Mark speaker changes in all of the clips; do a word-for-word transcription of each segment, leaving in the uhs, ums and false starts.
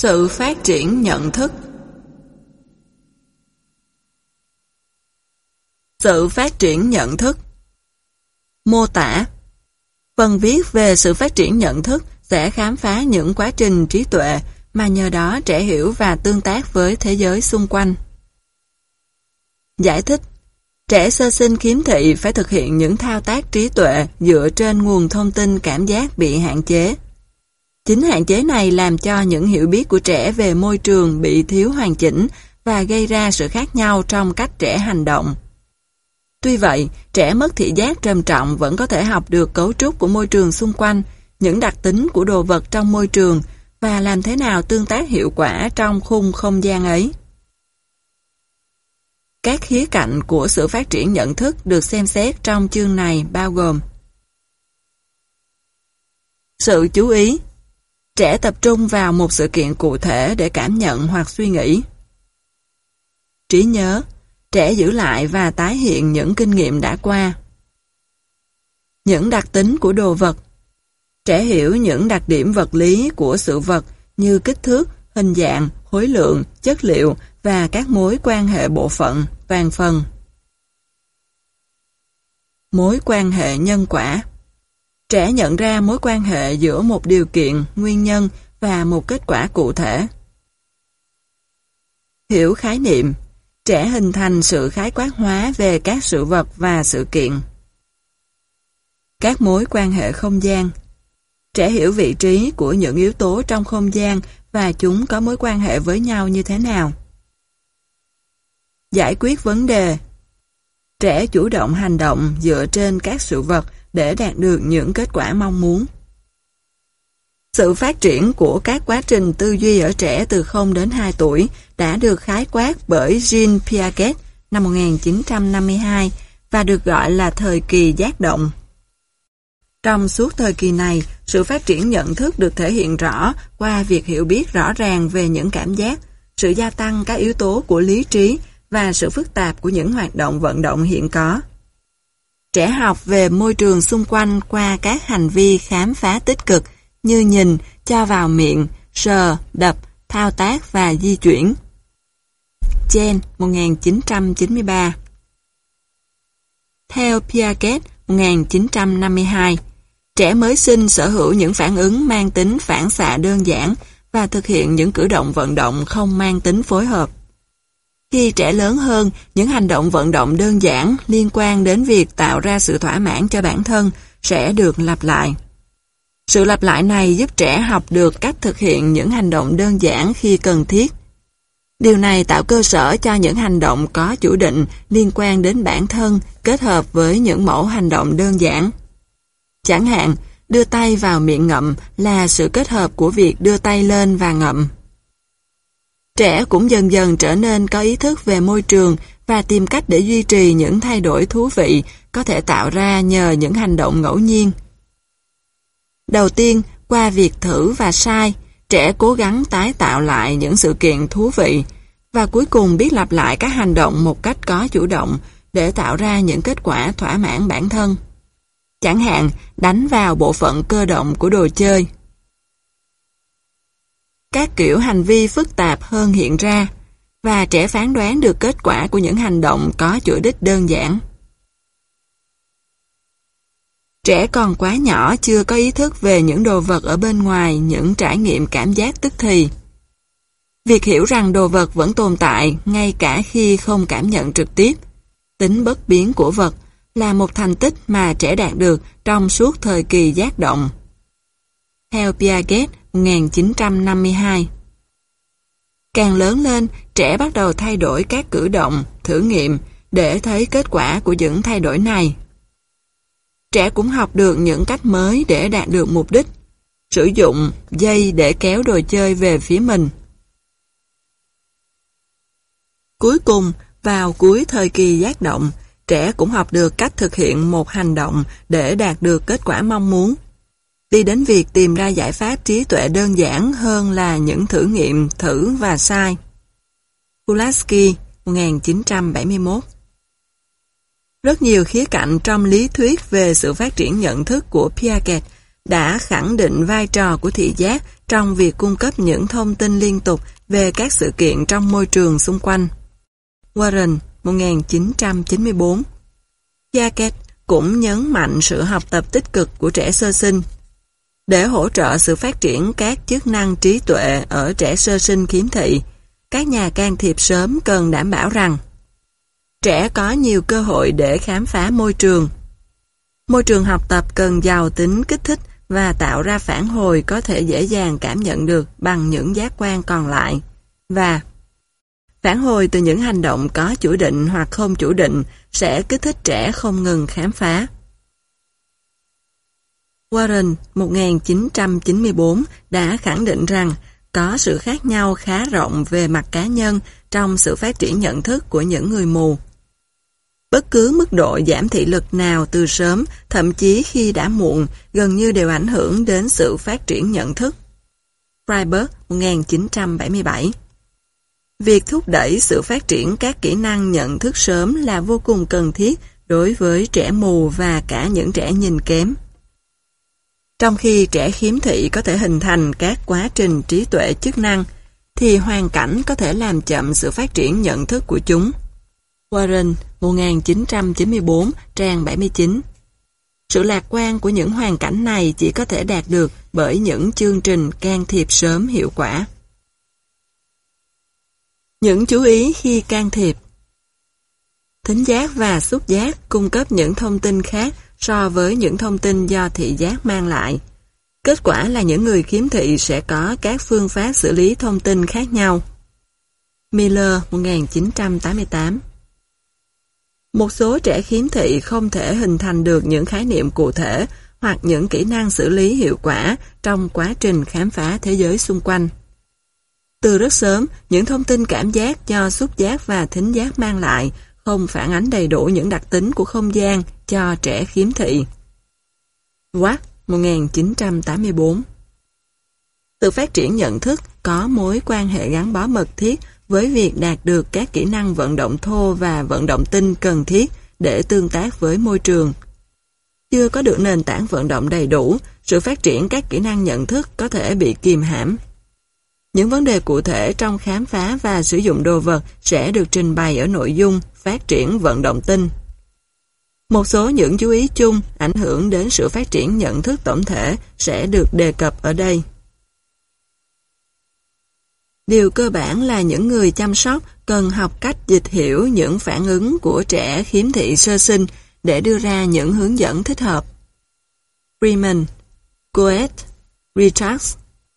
Speaker 1: Sự phát triển nhận thức. Sự phát triển nhận thức. Mô tả. Phần viết về sự phát triển nhận thức sẽ khám phá những quá trình trí tuệ mà nhờ đó trẻ hiểu và tương tác với thế giới xung quanh. Giải thích. Trẻ sơ sinh khiếm thị phải thực hiện những thao tác trí tuệ dựa trên nguồn thông tin cảm giác bị hạn chế. Chính hạn chế này làm cho những hiểu biết của trẻ về môi trường bị thiếu hoàn chỉnh và gây ra sự khác nhau trong cách trẻ hành động. Tuy vậy, trẻ mất thị giác trầm trọng vẫn có thể học được cấu trúc của môi trường xung quanh, những đặc tính của đồ vật trong môi trường và làm thế nào tương tác hiệu quả trong khung không gian ấy. Các khía cạnh của sự phát triển nhận thức được xem xét trong chương này bao gồm: sự chú ý. Trẻ tập trung vào một sự kiện cụ thể để cảm nhận hoặc suy nghĩ. Trí nhớ. Trẻ giữ lại và tái hiện những kinh nghiệm đã qua. Những đặc tính của đồ vật. Trẻ hiểu những đặc điểm vật lý của sự vật như kích thước, hình dạng, khối lượng, chất liệu và các mối quan hệ bộ phận, toàn phần. Mối quan hệ nhân quả. Trẻ nhận ra mối quan hệ giữa một điều kiện, nguyên nhân và một kết quả cụ thể. Hiểu khái niệm. Trẻ hình thành sự khái quát hóa về các sự vật và sự kiện. Các mối quan hệ không gian. Trẻ hiểu vị trí của những yếu tố trong không gian và chúng có mối quan hệ với nhau như thế nào. Giải quyết vấn đề. Trẻ chủ động hành động dựa trên các sự vật để đạt được những kết quả mong muốn. Sự phát triển của các quá trình tư duy ở trẻ từ không đến hai tuổi đã được khái quát bởi Jean Piaget năm một nghìn chín trăm năm mươi hai và được gọi là thời kỳ giác động. Trong suốt thời kỳ này, sự phát triển nhận thức được thể hiện rõ qua việc hiểu biết rõ ràng về những cảm giác, sự gia tăng các yếu tố của lý trí và sự phức tạp của những hoạt động vận động hiện có. Trẻ học về môi trường xung quanh qua các hành vi khám phá tích cực như nhìn, cho vào miệng, sờ, đập, thao tác và di chuyển. Chen, một nghìn chín trăm chín mươi ba. Theo Piaget, một nghìn chín trăm năm mươi hai, trẻ mới sinh sở hữu những phản ứng mang tính phản xạ đơn giản và thực hiện những cử động vận động không mang tính phối hợp. Khi trẻ lớn hơn, những hành động vận động đơn giản liên quan đến việc tạo ra sự thỏa mãn cho bản thân sẽ được lặp lại. Sự lặp lại này giúp trẻ học được cách thực hiện những hành động đơn giản khi cần thiết. Điều này tạo cơ sở cho những hành động có chủ định liên quan đến bản thân kết hợp với những mẫu hành động đơn giản. Chẳng hạn, đưa tay vào miệng ngậm là sự kết hợp của việc đưa tay lên và ngậm. Trẻ cũng dần dần trở nên có ý thức về môi trường và tìm cách để duy trì những thay đổi thú vị có thể tạo ra nhờ những hành động ngẫu nhiên. Đầu tiên, qua việc thử và sai, trẻ cố gắng tái tạo lại những sự kiện thú vị và cuối cùng biết lặp lại các hành động một cách có chủ động để tạo ra những kết quả thỏa mãn bản thân. Chẳng hạn, đánh vào bộ phận cơ động của đồ chơi. Các kiểu hành vi phức tạp hơn hiện ra và trẻ phán đoán được kết quả của những hành động có chủ đích đơn giản. Trẻ còn quá nhỏ chưa có ý thức về những đồ vật ở bên ngoài, những trải nghiệm cảm giác tức thì. Việc hiểu rằng đồ vật vẫn tồn tại ngay cả khi không cảm nhận trực tiếp, tính bất biến của vật là một thành tích mà trẻ đạt được trong suốt thời kỳ giác động. Theo Piaget, một nghìn chín trăm năm mươi hai. Càng lớn lên, trẻ bắt đầu thay đổi các cử động, thử nghiệm để thấy kết quả của những thay đổi này. Trẻ cũng học được những cách mới để đạt được mục đích, sử dụng dây để kéo đồ chơi về phía mình. Cuối cùng, vào cuối thời kỳ giác động, trẻ cũng học được cách thực hiện một hành động để đạt được kết quả mong muốn, đi đến việc tìm ra giải pháp trí tuệ đơn giản hơn là những thử nghiệm thử và sai. Pulaski, một nghìn chín trăm bảy mươi mốt. Rất nhiều khía cạnh trong lý thuyết về sự phát triển nhận thức của Piaget đã khẳng định vai trò của thị giác trong việc cung cấp những thông tin liên tục về các sự kiện trong môi trường xung quanh. Warren, một nghìn chín trăm chín mươi tư. Piaget cũng nhấn mạnh sự học tập tích cực của trẻ sơ sinh. Để hỗ trợ sự phát triển các chức năng trí tuệ ở trẻ sơ sinh khiếm thị, các nhà can thiệp sớm cần đảm bảo rằng trẻ có nhiều cơ hội để khám phá môi trường. Môi trường học tập cần giàu tính kích thích và tạo ra phản hồi có thể dễ dàng cảm nhận được bằng những giác quan còn lại. Và phản hồi từ những hành động có chủ định hoặc không chủ định sẽ kích thích trẻ không ngừng khám phá. Warren, một nghìn chín trăm chín mươi tư, đã khẳng định rằng có sự khác nhau khá rộng về mặt cá nhân trong sự phát triển nhận thức của những người mù. Bất cứ mức độ giảm thị lực nào từ sớm, thậm chí khi đã muộn, gần như đều ảnh hưởng đến sự phát triển nhận thức. Freiberg, một nghìn chín trăm bảy mươi bảy. Việc thúc đẩy sự phát triển các kỹ năng nhận thức sớm là vô cùng cần thiết đối với trẻ mù và cả những trẻ nhìn kém. Trong khi trẻ khiếm thị có thể hình thành các quá trình trí tuệ chức năng, thì hoàn cảnh có thể làm chậm sự phát triển nhận thức của chúng. Warren, một nghìn chín trăm chín mươi tư, trang bảy mươi chín. Sự lạc quan của những hoàn cảnh này chỉ có thể đạt được bởi những chương trình can thiệp sớm hiệu quả. Những chú ý khi can thiệp. Thính giác và xúc giác cung cấp những thông tin khác so với những thông tin do thị giác mang lại. Kết quả là những người khiếm thị sẽ có các phương pháp xử lý thông tin khác nhau. Miller, một nghìn chín trăm tám mươi tám. Một số trẻ khiếm thị không thể hình thành được những khái niệm cụ thể hoặc những kỹ năng xử lý hiệu quả trong quá trình khám phá thế giới xung quanh. Từ rất sớm, những thông tin cảm giác do xúc giác và thính giác mang lại không phản ánh đầy đủ những đặc tính của không gian cho trẻ khiếm thị. Watt, một nghìn chín trăm tám mươi tư. Sự phát triển nhận thức có mối quan hệ gắn bó mật thiết với việc đạt được các kỹ năng vận động thô và vận động tinh cần thiết để tương tác với môi trường. Chưa có được nền tảng vận động đầy đủ, sự phát triển các kỹ năng nhận thức có thể bị kìm hãm. Những vấn đề cụ thể trong khám phá và sử dụng đồ vật sẽ được trình bày ở nội dung phát triển vận động tinh. Một số những chú ý chung ảnh hưởng đến sự phát triển nhận thức tổng thể sẽ được đề cập ở đây. Điều cơ bản là những người chăm sóc cần học cách dịch hiểu những phản ứng của trẻ khiếm thị sơ sinh để đưa ra những hướng dẫn thích hợp. Freeman, Goethe, Richards,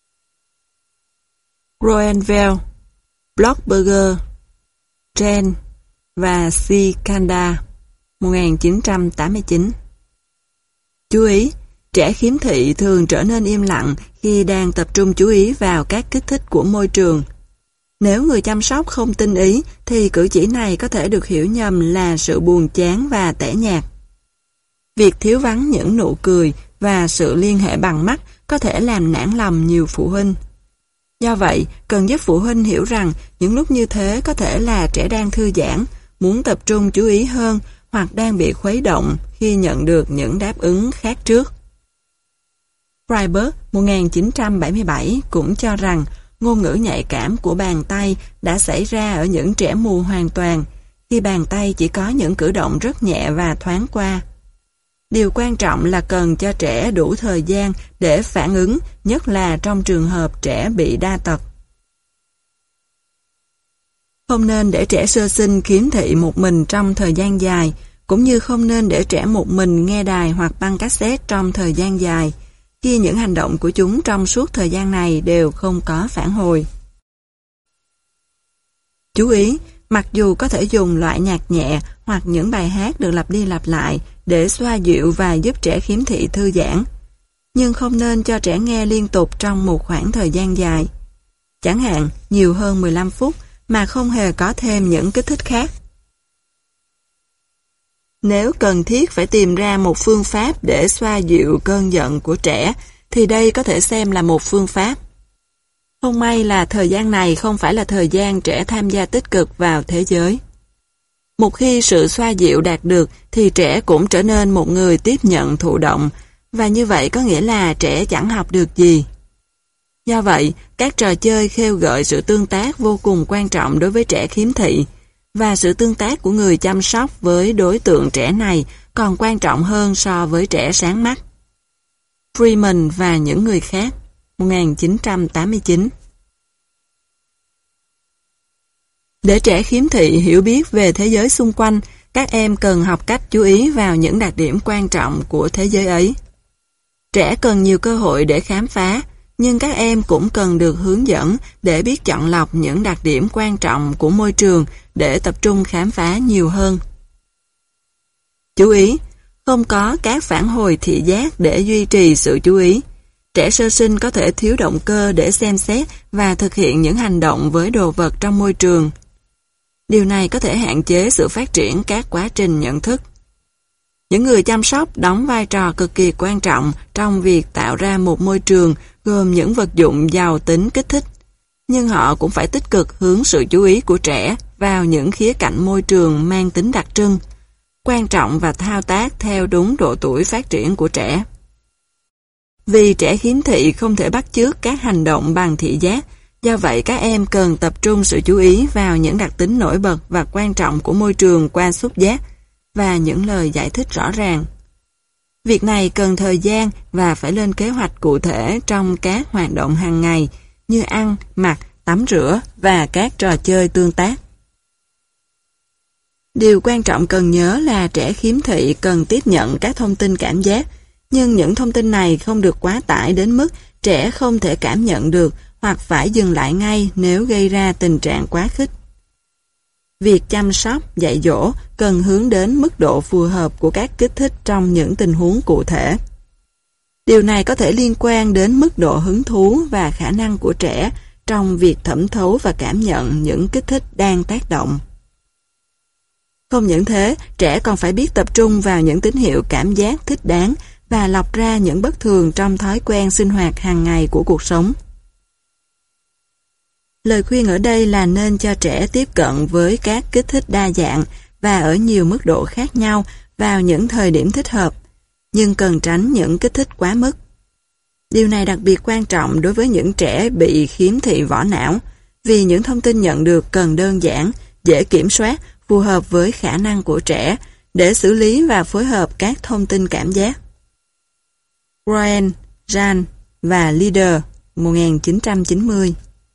Speaker 1: Groeneveld, Blockberger, Chen và Sikanda, một nghìn chín trăm tám mươi chín. Chú ý, trẻ khiếm thị thường trở nên im lặng khi đang tập trung chú ý vào các kích thích của môi trường. Nếu người chăm sóc không tinh ý, thì cử chỉ này có thể được hiểu nhầm là sự buồn chán và tẻ nhạt. Việc thiếu vắng những nụ cười và sự liên hệ bằng mắt có thể làm nản lòng nhiều phụ huynh. Do vậy, cần giúp phụ huynh hiểu rằng những lúc như thế có thể là trẻ đang thư giãn, muốn tập trung chú ý hơn hoặc đang bị khuấy động khi nhận được những đáp ứng khác trước. Freiberg, một nghìn chín trăm bảy mươi bảy, cũng cho rằng ngôn ngữ nhạy cảm của bàn tay đã xảy ra ở những trẻ mù hoàn toàn, khi bàn tay chỉ có những cử động rất nhẹ và thoáng qua. Điều quan trọng là cần cho trẻ đủ thời gian để phản ứng, nhất là trong trường hợp trẻ bị đa tật. Không nên để trẻ sơ sinh khiếm thị một mình trong thời gian dài, cũng như không nên để trẻ một mình nghe đài hoặc băng cassette trong thời gian dài, khi những hành động của chúng trong suốt thời gian này đều không có phản hồi. Chú ý, mặc dù có thể dùng loại nhạc nhẹ hoặc những bài hát được lặp đi lặp lại để xoa dịu và giúp trẻ khiếm thị thư giãn, nhưng không nên cho trẻ nghe liên tục trong một khoảng thời gian dài, chẳng hạn nhiều hơn mười lăm phút mà không hề có thêm những kích thích khác. Nếu cần thiết phải tìm ra một phương pháp để xoa dịu cơn giận của trẻ, thì đây có thể xem là một phương pháp. Không may là thời gian này không phải là thời gian trẻ tham gia tích cực vào thế giới. Một khi sự xoa dịu đạt được, thì trẻ cũng trở nên một người tiếp nhận thụ động, và như vậy có nghĩa là trẻ chẳng học được gì. Do vậy, các trò chơi khêu gợi sự tương tác vô cùng quan trọng đối với trẻ khiếm thị, và sự tương tác của người chăm sóc với đối tượng trẻ này còn quan trọng hơn so với trẻ sáng mắt. Freeman và những người khác, một nghìn chín trăm tám mươi chín. Để trẻ khiếm thị hiểu biết về thế giới xung quanh, các em cần học cách chú ý vào những đặc điểm quan trọng của thế giới ấy. Trẻ cần nhiều cơ hội để khám phá, nhưng các em cũng cần được hướng dẫn để biết chọn lọc những đặc điểm quan trọng của môi trường để tập trung khám phá nhiều hơn. Chú ý, không có các phản hồi thị giác để duy trì sự chú ý. Trẻ sơ sinh có thể thiếu động cơ để xem xét và thực hiện những hành động với đồ vật trong môi trường. Điều này có thể hạn chế sự phát triển các quá trình nhận thức. Những người chăm sóc đóng vai trò cực kỳ quan trọng trong việc tạo ra một môi trường gồm những vật dụng giàu tính kích thích, nhưng họ cũng phải tích cực hướng sự chú ý của trẻ vào những khía cạnh môi trường mang tính đặc trưng, quan trọng và thao tác theo đúng độ tuổi phát triển của trẻ. Vì trẻ khiếm thị không thể bắt chước các hành động bằng thị giác, do vậy các em cần tập trung sự chú ý vào những đặc tính nổi bật và quan trọng của môi trường qua xúc giác và những lời giải thích rõ ràng. Việc này cần thời gian và phải lên kế hoạch cụ thể trong các hoạt động hàng ngày như ăn, mặc, tắm rửa và các trò chơi tương tác. Điều quan trọng cần nhớ là trẻ khiếm thị cần tiếp nhận các thông tin cảm giác, nhưng những thông tin này không được quá tải đến mức trẻ không thể cảm nhận được hoặc phải dừng lại ngay nếu gây ra tình trạng quá khích. Việc chăm sóc, dạy dỗ cần hướng đến mức độ phù hợp của các kích thích trong những tình huống cụ thể. Điều này có thể liên quan đến mức độ hứng thú và khả năng của trẻ trong việc thẩm thấu và cảm nhận những kích thích đang tác động. Không những thế, trẻ còn phải biết tập trung vào những tín hiệu cảm giác thích đáng và lọc ra những bất thường trong thói quen sinh hoạt hàng ngày của cuộc sống. Lời khuyên ở đây là nên cho trẻ tiếp cận với các kích thích đa dạng và ở nhiều mức độ khác nhau vào những thời điểm thích hợp, nhưng cần tránh những kích thích quá mức. Điều này đặc biệt quan trọng đối với những trẻ bị khiếm thị vỏ não, vì những thông tin nhận được cần đơn giản, dễ kiểm soát, phù hợp với khả năng của trẻ để xử lý và phối hợp các thông tin cảm giác. Ryan, Jan và Leader, một nghìn chín trăm chín mươi.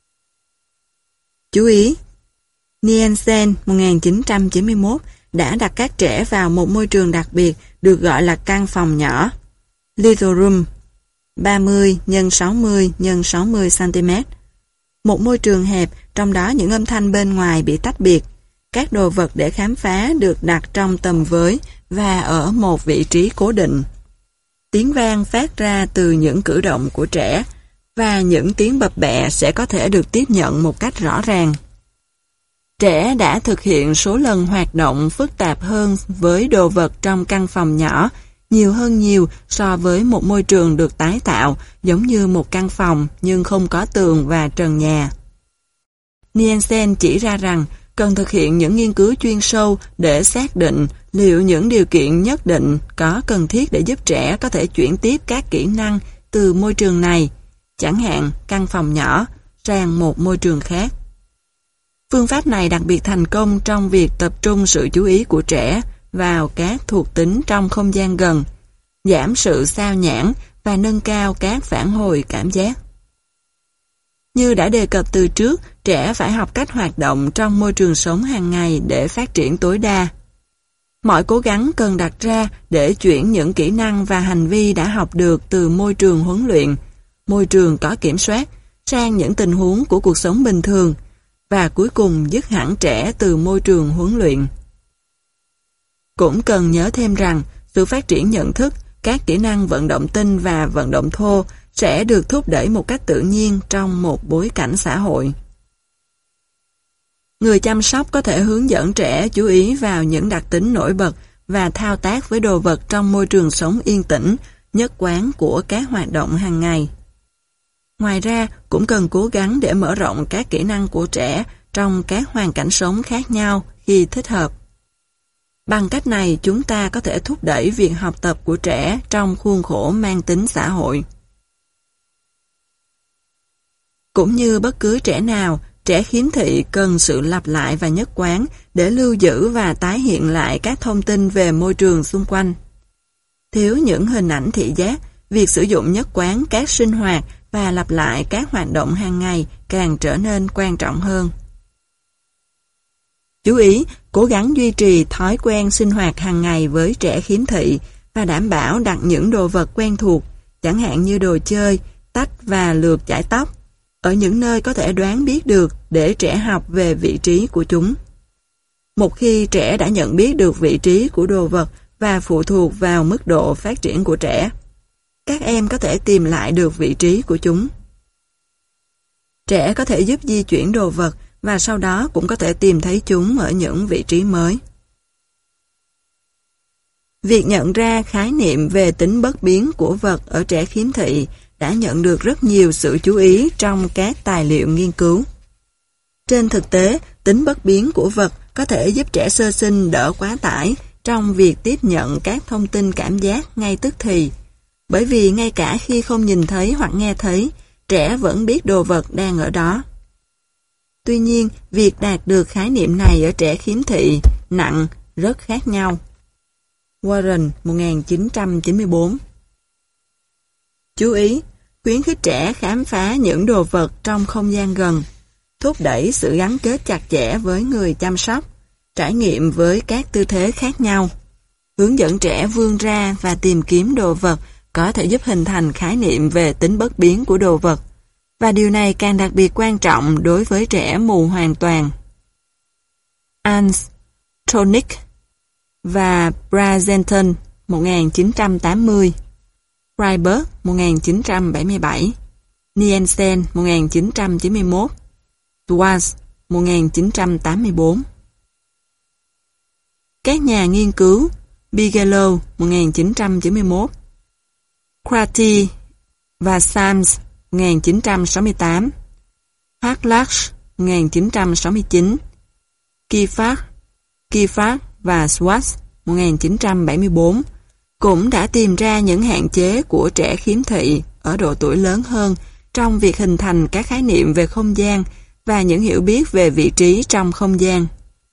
Speaker 1: Chú ý, Nielsen, một nghìn chín trăm chín mươi mốt, đã đặt các trẻ vào một môi trường đặc biệt được gọi là căn phòng nhỏ, Little Room, ba mươi nhân sáu mươi nhân sáu mươi xăng-ti-mét. Một môi trường hẹp, trong đó những âm thanh bên ngoài bị tách biệt. Các đồ vật để khám phá được đặt trong tầm với và ở một vị trí cố định. Tiếng vang phát ra từ những cử động của trẻ, và những tiếng bập bẹ sẽ có thể được tiếp nhận một cách rõ ràng. Trẻ đã thực hiện số lần hoạt động phức tạp hơn với đồ vật trong căn phòng nhỏ, nhiều hơn nhiều so với một môi trường được tái tạo, giống như một căn phòng nhưng không có tường và trần nhà. Nielsen chỉ ra rằng cần thực hiện những nghiên cứu chuyên sâu để xác định liệu những điều kiện nhất định có cần thiết để giúp trẻ có thể chuyển tiếp các kỹ năng từ môi trường này, chẳng hạn căn phòng nhỏ, sang một môi trường khác. Phương pháp này đặc biệt thành công trong việc tập trung sự chú ý của trẻ vào các thuộc tính trong không gian gần, giảm sự sao nhãng và nâng cao các phản hồi cảm giác. Như đã đề cập từ trước, trẻ phải học cách hoạt động trong môi trường sống hàng ngày để phát triển tối đa. Mọi cố gắng cần đặt ra để chuyển những kỹ năng và hành vi đã học được từ môi trường huấn luyện, môi trường có kiểm soát, sang những tình huống của cuộc sống bình thường, và cuối cùng dứt hẳn trẻ từ môi trường huấn luyện. Cũng cần nhớ thêm rằng, sự phát triển nhận thức, các kỹ năng vận động tinh và vận động thô sẽ được thúc đẩy một cách tự nhiên trong một bối cảnh xã hội. Người chăm sóc có thể hướng dẫn trẻ chú ý vào những đặc tính nổi bật và thao tác với đồ vật trong môi trường sống yên tĩnh, nhất quán của các hoạt động hàng ngày. Ngoài ra, cũng cần cố gắng để mở rộng các kỹ năng của trẻ trong các hoàn cảnh sống khác nhau khi thích hợp. Bằng cách này, chúng ta có thể thúc đẩy việc học tập của trẻ trong khuôn khổ mang tính xã hội. Cũng như bất cứ trẻ nào, trẻ khiếm thị cần sự lặp lại và nhất quán để lưu giữ và tái hiện lại các thông tin về môi trường xung quanh. Thiếu những hình ảnh thị giác, việc sử dụng nhất quán các sinh hoạt và lặp lại các hoạt động hàng ngày càng trở nên quan trọng hơn. Chú ý, cố gắng duy trì thói quen sinh hoạt hàng ngày với trẻ khiếm thị và đảm bảo đặt những đồ vật quen thuộc, chẳng hạn như đồ chơi, tách và lược chải tóc, ở những nơi có thể đoán biết được để trẻ học về vị trí của chúng. Một khi trẻ đã nhận biết được vị trí của đồ vật và phụ thuộc vào mức độ phát triển của trẻ, các em có thể tìm lại được vị trí của chúng. Trẻ có thể giúp di chuyển đồ vật và sau đó cũng có thể tìm thấy chúng ở những vị trí mới. Việc nhận ra khái niệm về tính bất biến của vật ở trẻ khiếm thị đã nhận được rất nhiều sự chú ý trong các tài liệu nghiên cứu. Trên thực tế, tính bất biến của vật có thể giúp trẻ sơ sinh đỡ quá tải trong việc tiếp nhận các thông tin cảm giác ngay tức thì, bởi vì ngay cả khi không nhìn thấy hoặc nghe thấy, trẻ vẫn biết đồ vật đang ở đó. Tuy nhiên, việc đạt được khái niệm này ở trẻ khiếm thị nặng rất khác nhau. Warren, một nghìn chín trăm chín mươi tư. Chú ý, khuyến khích trẻ khám phá những đồ vật trong không gian gần, thúc đẩy sự gắn kết chặt chẽ với người chăm sóc, trải nghiệm với các tư thế khác nhau, hướng dẫn trẻ vươn ra và tìm kiếm đồ vật có thể giúp hình thành khái niệm về tính bất biến của đồ vật, và điều này càng đặc biệt quan trọng đối với trẻ mù hoàn toàn. Ans, Tonick và Brazenton, một nghìn chín trăm tám mươi, Freiberg, một nghìn chín trăm bảy mươi bảy, Nielsen, một nghìn chín trăm chín mươi mốt, Schwartz, một nghìn chín trăm tám mươi tư. Các nhà nghiên cứu Bigelow, một nghìn chín trăm chín mươi mốt, Crotty và Sams, một nghìn chín trăm sáu mươi tám, Hartlach, một nghìn chín trăm sáu mươi chín, Kieffer, Kieffer và Schwartz, một nghìn chín trăm bảy mươi tư, cũng đã tìm ra những hạn chế của trẻ khiếm thị ở độ tuổi lớn hơn trong việc hình thành các khái niệm về không gian và những hiểu biết về vị trí trong không gian.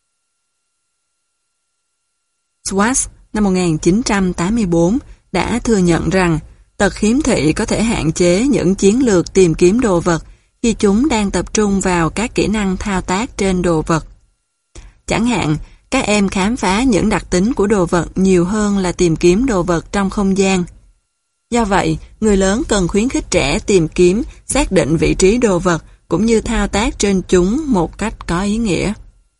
Speaker 1: Schwartz năm một nghìn chín trăm tám mươi tư đã thừa nhận rằng tật khiếm thị có thể hạn chế những chiến lược tìm kiếm đồ vật khi chúng đang tập trung vào các kỹ năng thao tác trên đồ vật. Chẳng hạn, các em khám phá những đặc tính của đồ vật nhiều hơn là tìm kiếm đồ vật trong không gian. Do vậy, người lớn cần khuyến khích trẻ tìm kiếm, xác định vị trí đồ vật cũng như thao tác trên chúng một cách có ý nghĩa.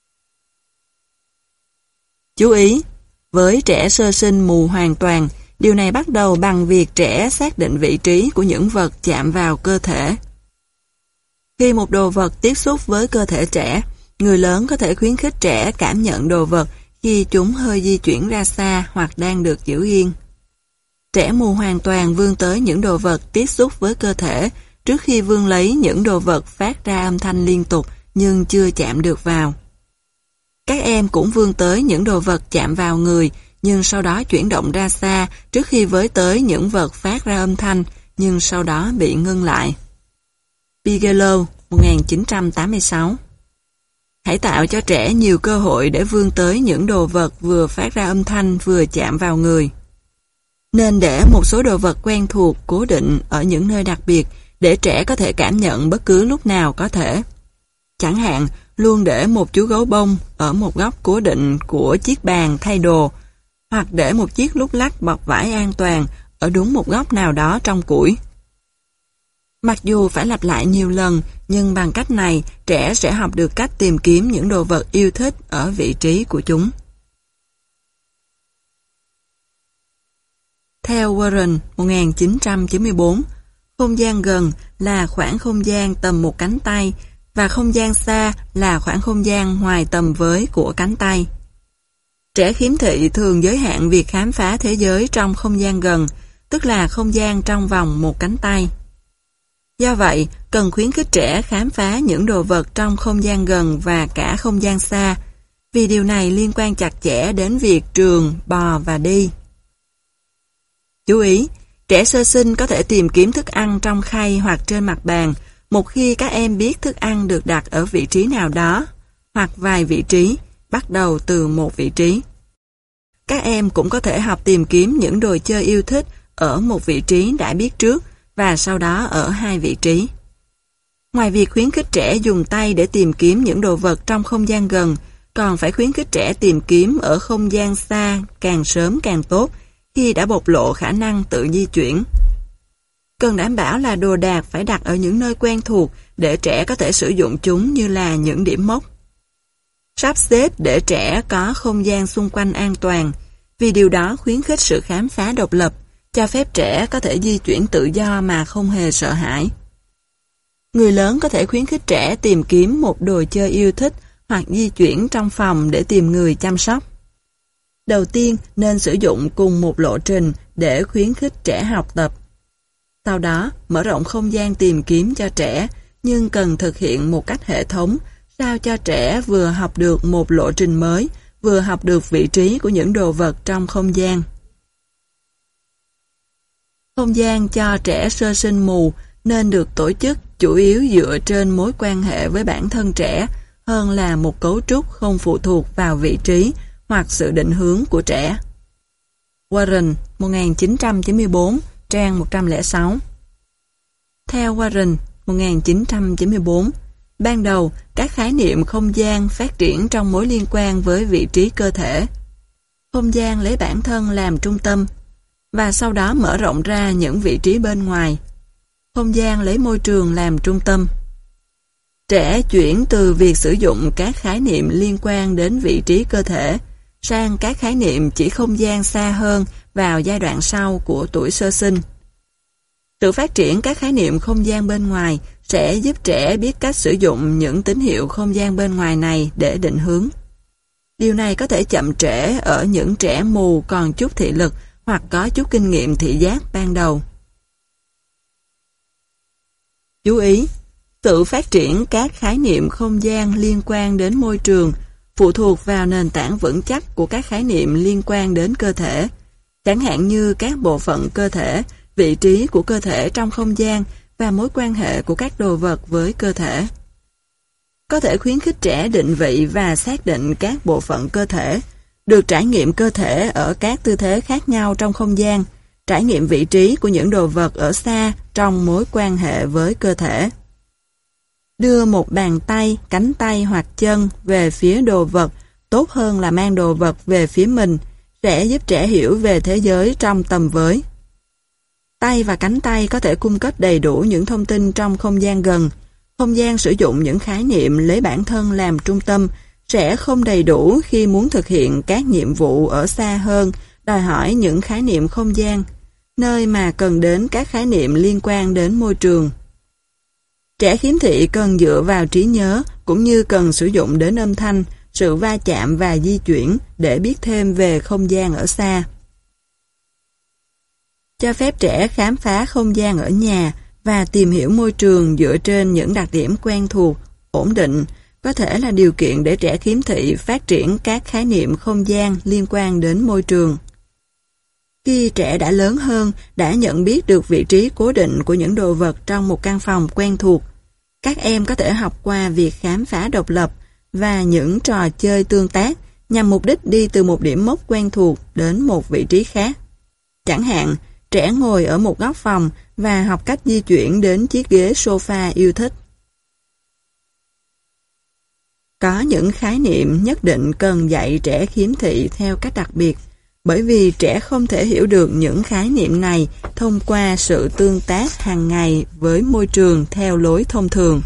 Speaker 1: Chú ý, với trẻ sơ sinh mù hoàn toàn, điều này bắt đầu bằng việc trẻ xác định vị trí của những vật chạm vào cơ thể. Khi một đồ vật tiếp xúc với cơ thể trẻ, người lớn có thể khuyến khích trẻ cảm nhận đồ vật khi chúng hơi di chuyển ra xa hoặc đang được giữ yên. Trẻ mù hoàn toàn vươn tới những đồ vật tiếp xúc với cơ thể trước khi vươn lấy những đồ vật phát ra âm thanh liên tục nhưng chưa chạm được vào. Các em cũng vươn tới những đồ vật chạm vào người nhưng sau đó chuyển động ra xa trước khi với tới những vật phát ra âm thanh nhưng sau đó bị ngưng lại. Bigelow, một nghìn chín trăm tám mươi sáu. Hãy tạo cho trẻ nhiều cơ hội để vươn tới những đồ vật vừa phát ra âm thanh vừa chạm vào người. Nên để một số đồ vật quen thuộc cố định ở những nơi đặc biệt để trẻ có thể cảm nhận bất cứ lúc nào có thể. Chẳng hạn, luôn để một chú gấu bông ở một góc cố định của chiếc bàn thay đồ, hoặc để một chiếc lúc lắc bọc vải an toàn ở đúng một góc nào đó trong củi. Mặc dù phải lặp lại nhiều lần, nhưng bằng cách này, trẻ sẽ học được cách tìm kiếm những đồ vật yêu thích ở vị trí của chúng. Theo Warren, một nghìn chín trăm chín mươi tư, không gian gần là khoảng không gian tầm một cánh tay và không gian xa là khoảng không gian ngoài tầm với của cánh tay. Trẻ khiếm thị thường giới hạn việc khám phá thế giới trong không gian gần, tức là không gian trong vòng một cánh tay. Do vậy, cần khuyến khích trẻ khám phá những đồ vật trong không gian gần và cả không gian xa, vì điều này liên quan chặt chẽ đến việc trườn, bò và đi. Chú ý, trẻ sơ sinh có thể tìm kiếm thức ăn trong khay hoặc trên mặt bàn, Một khi các em biết thức ăn được đặt ở vị trí nào đó, hoặc vài vị trí, bắt đầu từ một vị trí. Các em cũng có thể học tìm kiếm những đồ chơi yêu thích ở một vị trí đã biết trước và sau đó ở hai vị trí. Ngoài việc khuyến khích trẻ dùng tay để tìm kiếm những đồ vật trong không gian gần, còn phải khuyến khích trẻ tìm kiếm ở không gian xa càng sớm càng tốt khi đã bộc lộ khả năng tự di chuyển. Cần đảm bảo là đồ đạc phải đặt ở những nơi quen thuộc để trẻ có thể sử dụng chúng như là những điểm mốc. Sắp xếp để trẻ có không gian xung quanh an toàn, vì điều đó khuyến khích sự khám phá độc lập, cho phép trẻ có thể di chuyển tự do mà không hề sợ hãi. Người lớn có thể khuyến khích trẻ tìm kiếm một đồ chơi yêu thích hoặc di chuyển trong phòng để tìm người chăm sóc. Đầu tiên nên sử dụng cùng một lộ trình để khuyến khích trẻ học tập. Sau đó, mở rộng không gian tìm kiếm cho trẻ, nhưng cần thực hiện một cách hệ thống, sao cho trẻ vừa học được một lộ trình mới, vừa học được vị trí của những đồ vật trong không gian. Không gian cho trẻ sơ sinh mù nên được tổ chức chủ yếu dựa trên mối quan hệ với bản thân trẻ hơn là một cấu trúc không phụ thuộc vào vị trí hoặc sự định hướng của trẻ. Warren, một nghìn chín trăm chín mươi tư, trang một trăm lẻ sáu. Theo Warren, một nghìn chín trăm chín mươi tư, ban đầu các khái niệm không gian phát triển trong mối liên quan với vị trí cơ thể. Không gian lấy bản thân làm trung tâm, và sau đó mở rộng ra những vị trí bên ngoài. Không gian lấy môi trường làm trung tâm. Trẻ chuyển từ việc sử dụng các khái niệm liên quan đến vị trí cơ thể sang các khái niệm chỉ không gian xa hơn vào giai đoạn sau của tuổi sơ sinh. Sự phát triển các khái niệm không gian bên ngoài sẽ giúp trẻ biết cách sử dụng những tín hiệu không gian bên ngoài này để định hướng. Điều này có thể chậm trễ ở những trẻ mù còn chút thị lực hoặc có chút kinh nghiệm thị giác ban đầu. Chú ý, sự phát triển các khái niệm không gian liên quan đến môi trường phụ thuộc vào nền tảng vững chắc của các khái niệm liên quan đến cơ thể, chẳng hạn như các bộ phận cơ thể, vị trí của cơ thể trong không gian và mối quan hệ của các đồ vật với cơ thể. Có thể khuyến khích trẻ định vị và xác định các bộ phận cơ thể, được trải nghiệm cơ thể ở các tư thế khác nhau trong không gian, trải nghiệm vị trí của những đồ vật ở xa trong mối quan hệ với cơ thể. Đưa một bàn tay, cánh tay hoặc chân về phía đồ vật tốt hơn là mang đồ vật về phía mình, sẽ giúp trẻ hiểu về thế giới trong tầm với. Tay và cánh tay có thể cung cấp đầy đủ những thông tin trong không gian gần. Không gian sử dụng những khái niệm lấy bản thân làm trung tâm sẽ không đầy đủ khi muốn thực hiện các nhiệm vụ ở xa hơn, đòi hỏi những khái niệm không gian, nơi mà cần đến các khái niệm liên quan đến môi trường. Trẻ khiếm thị cần dựa vào trí nhớ cũng như cần sử dụng đến âm thanh, sự va chạm và di chuyển để biết thêm về không gian ở xa. Cho phép trẻ khám phá không gian ở nhà và tìm hiểu môi trường dựa trên những đặc điểm quen thuộc, ổn định, có thể là điều kiện để trẻ khiếm thị phát triển các khái niệm không gian liên quan đến môi trường. Khi trẻ đã lớn hơn, đã nhận biết được vị trí cố định của những đồ vật trong một căn phòng quen thuộc, các em có thể học qua việc khám phá độc lập và những trò chơi tương tác nhằm mục đích đi từ một điểm mốc quen thuộc đến một vị trí khác. Chẳng hạn, trẻ ngồi ở một góc phòng và học cách di chuyển đến chiếc ghế sofa yêu thích. Có những khái niệm nhất định cần dạy trẻ khiếm thị theo cách đặc biệt, bởi vì trẻ không thể hiểu được những khái niệm này thông qua sự tương tác hàng ngày với môi trường theo lối thông thường.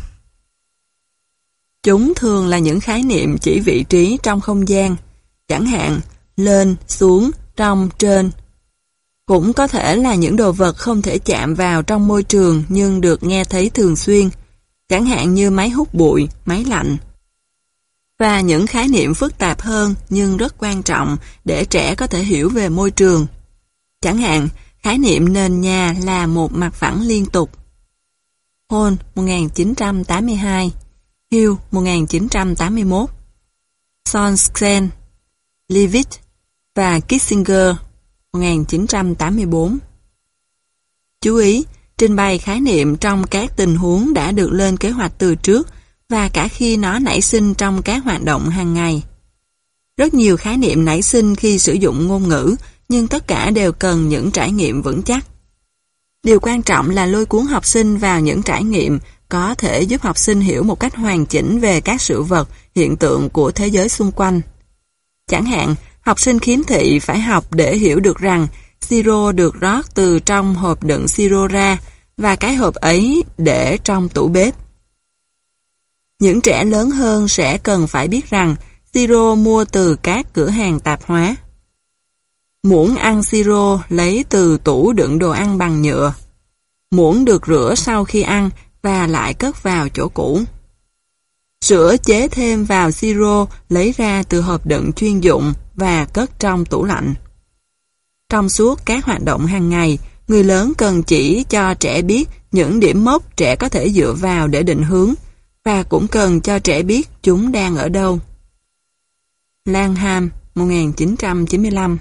Speaker 1: Chúng thường là những khái niệm chỉ vị trí trong không gian, chẳng hạn lên, xuống, trong, trên. Cũng có thể là những đồ vật không thể chạm vào trong môi trường nhưng được nghe thấy thường xuyên, chẳng hạn như máy hút bụi, máy lạnh. Và những khái niệm phức tạp hơn nhưng rất quan trọng để trẻ có thể hiểu về môi trường. Chẳng hạn, khái niệm nền nhà là một mặt phẳng liên tục. Hall, một nghìn chín trăm tám mươi hai, Hill, một nghìn chín trăm tám mươi mốt, Sonsksen, Leavitt và Kissinger, một nghìn chín trăm tám mươi tư. Chú ý, trình bày khái niệm trong các tình huống đã được lên kế hoạch từ trước và cả khi nó nảy sinh trong các hoạt động hàng ngày. Rất nhiều khái niệm nảy sinh khi sử dụng ngôn ngữ, nhưng tất cả đều cần những trải nghiệm vững chắc. Điều quan trọng là lôi cuốn học sinh vào những trải nghiệm có thể giúp học sinh hiểu một cách hoàn chỉnh về các sự vật, hiện tượng của thế giới xung quanh. Chẳng hạn, học sinh khiếm thị phải học để hiểu được rằng siro được rót từ trong hộp đựng siro ra và cái hộp ấy để trong tủ bếp. Những trẻ lớn hơn sẽ cần phải biết rằng siro mua từ các cửa hàng tạp hóa. Muỗng ăn siro lấy từ tủ đựng đồ ăn bằng nhựa. Muỗng được rửa sau khi ăn và lại cất vào chỗ cũ. Sữa chế thêm vào siro lấy ra từ hộp đựng chuyên dụng và cất trong tủ lạnh. Trong suốt các hoạt động hàng ngày, người lớn cần chỉ cho trẻ biết những điểm mốc trẻ có thể dựa vào để định hướng, và cũng cần cho trẻ biết chúng đang ở đâu. Langham, một nghìn chín trăm chín mươi lăm.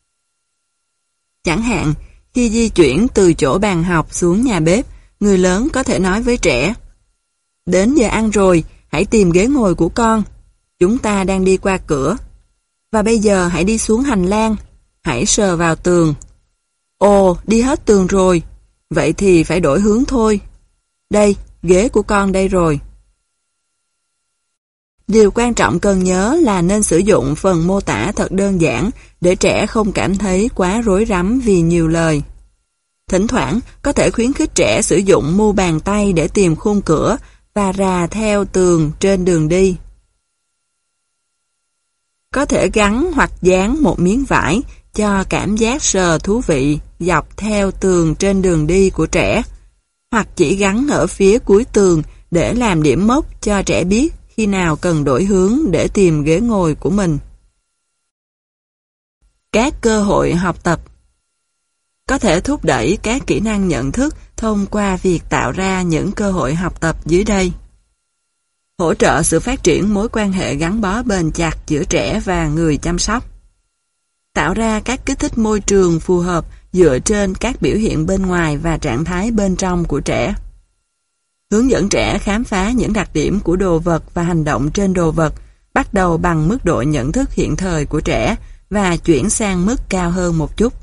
Speaker 1: Chẳng hạn, khi di chuyển từ chỗ bàn học xuống nhà bếp, người lớn có thể nói với trẻ: "Đến giờ ăn rồi, hãy tìm ghế ngồi của con. Chúng ta đang đi qua cửa. Và bây giờ hãy đi xuống hành lang. Hãy sờ vào tường. Ồ, đi hết tường rồi. Vậy thì phải đổi hướng thôi. Đây, ghế của con đây rồi." Điều quan trọng cần nhớ là nên sử dụng phần mô tả thật đơn giản để trẻ không cảm thấy quá rối rắm vì nhiều lời. Thỉnh thoảng, có thể khuyến khích trẻ sử dụng mu bàn tay để tìm khung cửa và rà theo tường trên đường đi. Có thể gắn hoặc dán một miếng vải cho cảm giác sờ thú vị dọc theo tường trên đường đi của trẻ, hoặc chỉ gắn ở phía cuối tường để làm điểm mốc cho trẻ biết khi nào cần đổi hướng để tìm ghế ngồi của mình. Các cơ hội học tập có thể thúc đẩy các kỹ năng nhận thức thông qua việc tạo ra những cơ hội học tập dưới đây. Hỗ trợ sự phát triển mối quan hệ gắn bó bền chặt giữa trẻ và người chăm sóc. Tạo ra các kích thích môi trường phù hợp dựa trên các biểu hiện bên ngoài và trạng thái bên trong của trẻ. Hướng dẫn trẻ khám phá những đặc điểm của đồ vật và hành động trên đồ vật, bắt đầu bằng mức độ nhận thức hiện thời của trẻ và chuyển sang mức cao hơn một chút.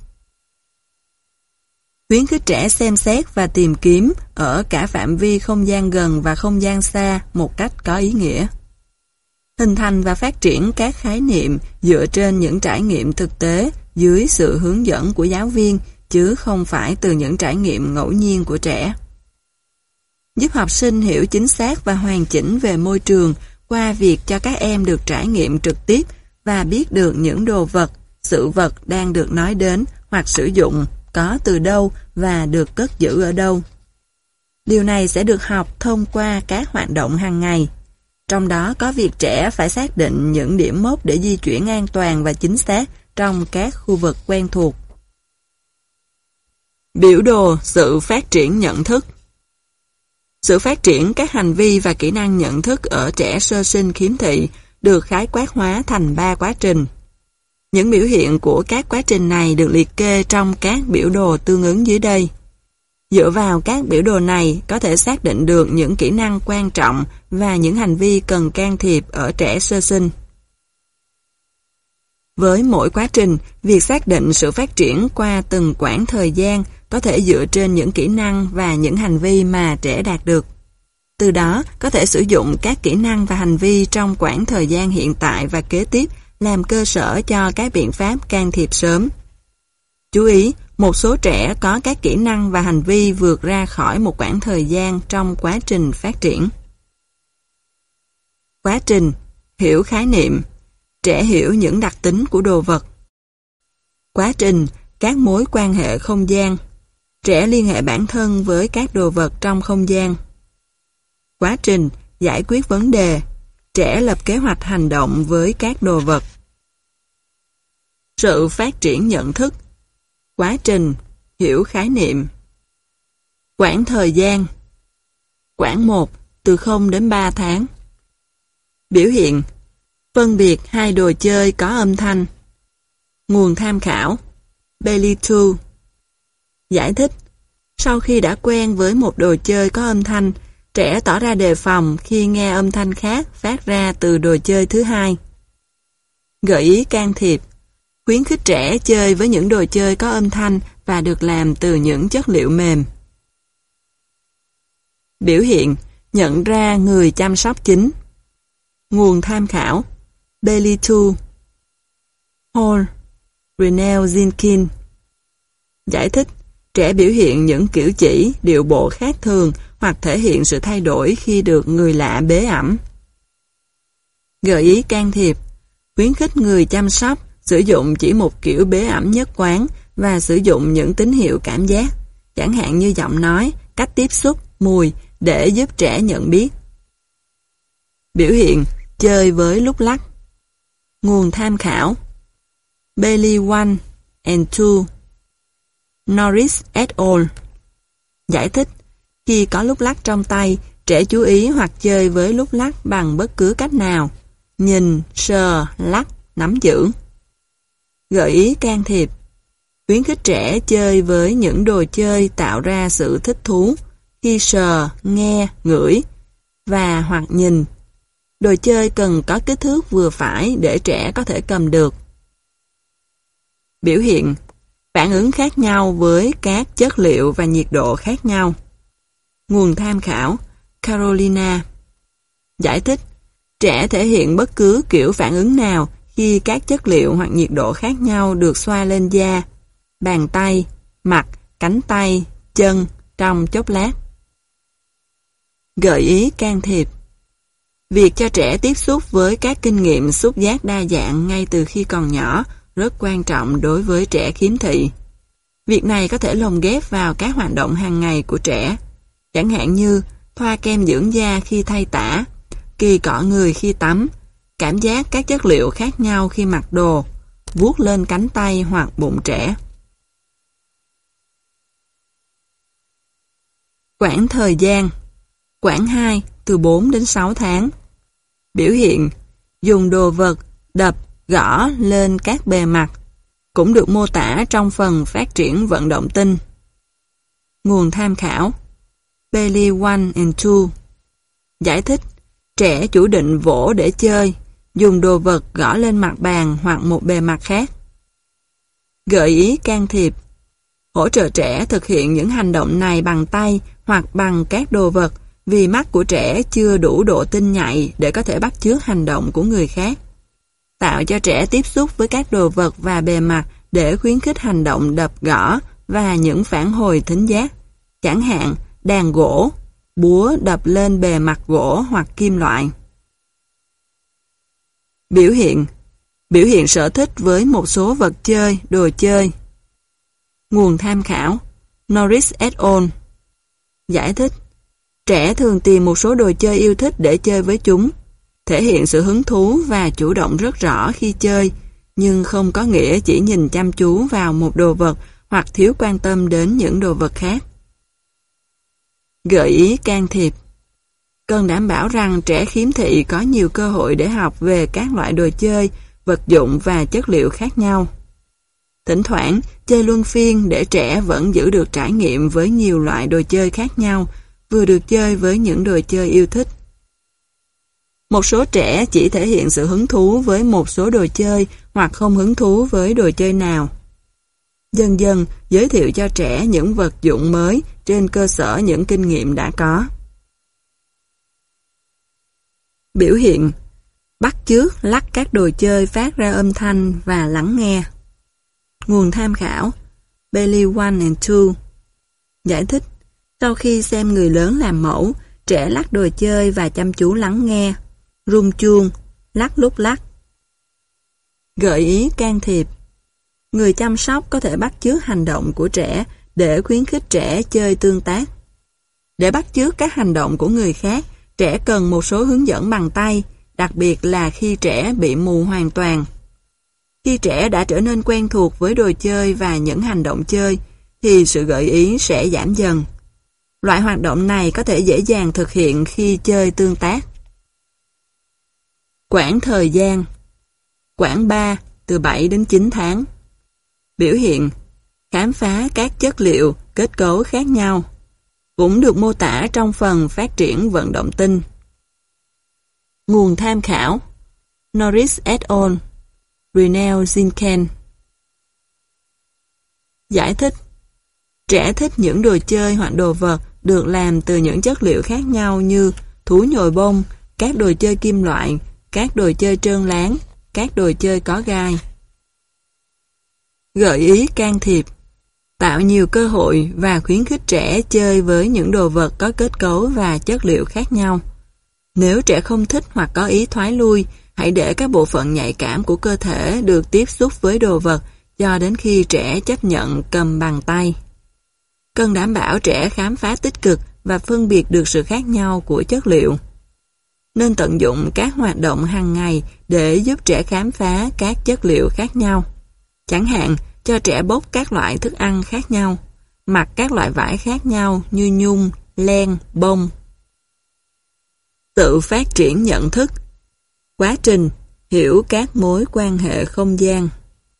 Speaker 1: Khuyến khích trẻ xem xét và tìm kiếm ở cả phạm vi không gian gần và không gian xa một cách có ý nghĩa. Hình thành và phát triển các khái niệm dựa trên những trải nghiệm thực tế dưới sự hướng dẫn của giáo viên, chứ không phải từ những trải nghiệm ngẫu nhiên của trẻ. Giúp học sinh hiểu chính xác và hoàn chỉnh về môi trường qua việc cho các em được trải nghiệm trực tiếp và biết được những đồ vật, sự vật đang được nói đến hoặc sử dụng có từ đâu và được cất giữ ở đâu. Điều này sẽ được học thông qua các hoạt động hàng ngày. Trong đó có việc trẻ phải xác định những điểm mốc để di chuyển an toàn và chính xác trong các khu vực quen thuộc. Biểu đồ sự phát triển nhận thức. Sự phát triển các hành vi và kỹ năng nhận thức ở trẻ sơ sinh khiếm thị được khái quát hóa thành ba quá trình. Những biểu hiện của các quá trình này được liệt kê trong các biểu đồ tương ứng dưới đây. Dựa vào các biểu đồ này có thể xác định được những kỹ năng quan trọng và những hành vi cần can thiệp ở trẻ sơ sinh. Với mỗi quá trình, việc xác định sự phát triển qua từng quãng thời gian có thể dựa trên những kỹ năng và những hành vi mà trẻ đạt được. Từ đó, có thể sử dụng các kỹ năng và hành vi trong quãng thời gian hiện tại và kế tiếp làm cơ sở cho các biện pháp can thiệp sớm. Chú ý, một số trẻ có các kỹ năng và hành vi vượt ra khỏi một quãng thời gian trong quá trình phát triển. Quá trình hiểu khái niệm. Trẻ hiểu những đặc tính của đồ vật. Quá trình các mối quan hệ không gian. Trẻ liên hệ bản thân với các đồ vật trong không gian. Quá trình giải quyết vấn đề. Trẻ lập kế hoạch hành động với các đồ vật. Sự phát triển nhận thức. Quá trình hiểu khái niệm. Quãng thời gian. Quãng một từ không đến ba tháng. Biểu hiện phân biệt hai đồ chơi có âm thanh. Nguồn tham khảo Bailey hai. Giải thích Sau khi đã quen với một đồ chơi có âm thanh, trẻ tỏ ra đề phòng khi nghe âm thanh khác phát ra từ đồ chơi thứ hai. Gợi ý can thiệp. Khuyến khích trẻ chơi với những đồ chơi có âm thanh và được làm từ những chất liệu mềm. Biểu hiện. Nhận ra người chăm sóc chính. Nguồn tham khảo. Bailey Tu, Hall, Renell Zinkin. Giải thích. Trẻ biểu hiện những cử chỉ, điệu bộ khác thường hoặc thể hiện sự thay đổi khi được người lạ bế ẵm. Gợi ý can thiệp. Khuyến khích người chăm sóc sử dụng chỉ một kiểu bế ẵm nhất quán và sử dụng những tín hiệu cảm giác, chẳng hạn như giọng nói, cách tiếp xúc, mùi, để giúp trẻ nhận biết. Biểu hiện. Chơi với lúc lắc. Nguồn tham khảo. Bailey one and two, Norris et al. Giải thích. Khi có lúc lắc trong tay, trẻ chú ý hoặc chơi với lúc lắc bằng bất cứ cách nào. Nhìn, sờ, lắc, nắm giữ. Gợi ý can thiệp. Khuyến khích trẻ chơi với những đồ chơi tạo ra sự thích thú khi sờ, nghe, ngửi và hoặc nhìn. Đồ chơi cần có kích thước vừa phải để trẻ có thể cầm được. Biểu hiện. Phản ứng khác nhau với các chất liệu và nhiệt độ khác nhau. Nguồn tham khảo. Carolina. Giải thích. Trẻ thể hiện bất cứ kiểu phản ứng nào khi các chất liệu hoặc nhiệt độ khác nhau được xoa lên da, bàn tay, mặt, cánh tay, chân trong chốc lát. Gợi ý can thiệp. Việc cho trẻ tiếp xúc với các kinh nghiệm xúc giác đa dạng ngay từ khi còn nhỏ rất quan trọng đối với trẻ khiếm thị. Việc này có thể lồng ghép vào các hoạt động hàng ngày của trẻ, chẳng hạn như thoa kem dưỡng da khi thay tã, kỳ cọ người khi tắm, cảm giác các chất liệu khác nhau khi mặc đồ, vuốt lên cánh tay hoặc bụng trẻ. Quãng thời gian. Quãng hai, từ bốn đến sáu tháng. Biểu hiện. Dùng đồ vật, đập, gõ lên các bề mặt, cũng được mô tả trong phần phát triển vận động tinh. Nguồn tham khảo. Bailey one and two. Giải thích. Trẻ chủ định vỗ để chơi, dùng đồ vật gõ lên mặt bàn hoặc một bề mặt khác. Gợi ý can thiệp. Hỗ trợ trẻ thực hiện những hành động này bằng tay hoặc bằng các đồ vật vì mắt của trẻ chưa đủ độ tinh nhạy để có thể bắt chước hành động của người khác. Tạo cho trẻ tiếp xúc với các đồ vật và bề mặt để khuyến khích hành động đập gõ và những phản hồi thính giác, chẳng hạn đàn gỗ, búa đập lên bề mặt gỗ hoặc kim loại. Biểu hiện. Biểu hiện sở thích với một số vật chơi, đồ chơi. Nguồn tham khảo. Norris et al. Giải thích. Trẻ thường tìm một số đồ chơi yêu thích để chơi với chúng, thể hiện sự hứng thú và chủ động rất rõ khi chơi, nhưng không có nghĩa chỉ nhìn chăm chú vào một đồ vật hoặc thiếu quan tâm đến những đồ vật khác. Gợi ý can thiệp. Cần đảm bảo rằng trẻ khiếm thị có nhiều cơ hội để học về các loại đồ chơi, vật dụng và chất liệu khác nhau. Thỉnh thoảng, chơi luân phiên để trẻ vẫn giữ được trải nghiệm với nhiều loại đồ chơi khác nhau, vừa được chơi với những đồ chơi yêu thích. Một số trẻ chỉ thể hiện sự hứng thú với một số đồ chơi hoặc không hứng thú với đồ chơi nào. Dần dần, giới thiệu cho trẻ những vật dụng mới trên cơ sở những kinh nghiệm đã có. Biểu hiện. Bắt chước lắc các đồ chơi phát ra âm thanh và lắng nghe. Nguồn tham khảo. Bailey one and two. Giải thích. Sau khi xem người lớn làm mẫu, trẻ lắc đồ chơi và chăm chú lắng nghe, rung chuông, lắc lúc lắc. Gợi ý can thiệp. Người chăm sóc có thể bắt chước hành động của trẻ để khuyến khích trẻ chơi tương tác. Để bắt chước các hành động của người khác, trẻ cần một số hướng dẫn bằng tay, đặc biệt là khi trẻ bị mù hoàn toàn. Khi trẻ đã trở nên quen thuộc với đồ chơi và những hành động chơi, thì sự gợi ý sẽ giảm dần. Loại hoạt động này có thể dễ dàng thực hiện khi chơi tương tác. Quãng thời gian. Quãng ba, từ bảy đến chín tháng. Biểu hiện. Khám phá các chất liệu, kết cấu khác nhau, cũng được mô tả trong phần phát triển vận động tinh. Nguồn tham khảo: Norris et al. Rinell Zinken. Giải thích: trẻ thích những đồ chơi hoặc đồ vật được làm từ những chất liệu khác nhau như thú nhồi bông, các đồ chơi kim loại, các đồ chơi trơn láng, các đồ chơi có gai. Gợi ý can thiệp: tạo nhiều cơ hội và khuyến khích trẻ chơi với những đồ vật có kết cấu và chất liệu khác nhau. Nếu trẻ không thích hoặc có ý thoái lui, hãy để các bộ phận nhạy cảm của cơ thể được tiếp xúc với đồ vật cho đến khi trẻ chấp nhận cầm bằng tay. Cần đảm bảo trẻ khám phá tích cực và phân biệt được sự khác nhau của chất liệu. Nên tận dụng các hoạt động hàng ngày để giúp trẻ khám phá các chất liệu khác nhau. Chẳng hạn, cho trẻ bốc các loại thức ăn khác nhau, mặc các loại vải khác nhau như nhung, len, bông. Tự phát triển nhận thức. Quá trình hiểu các mối quan hệ không gian.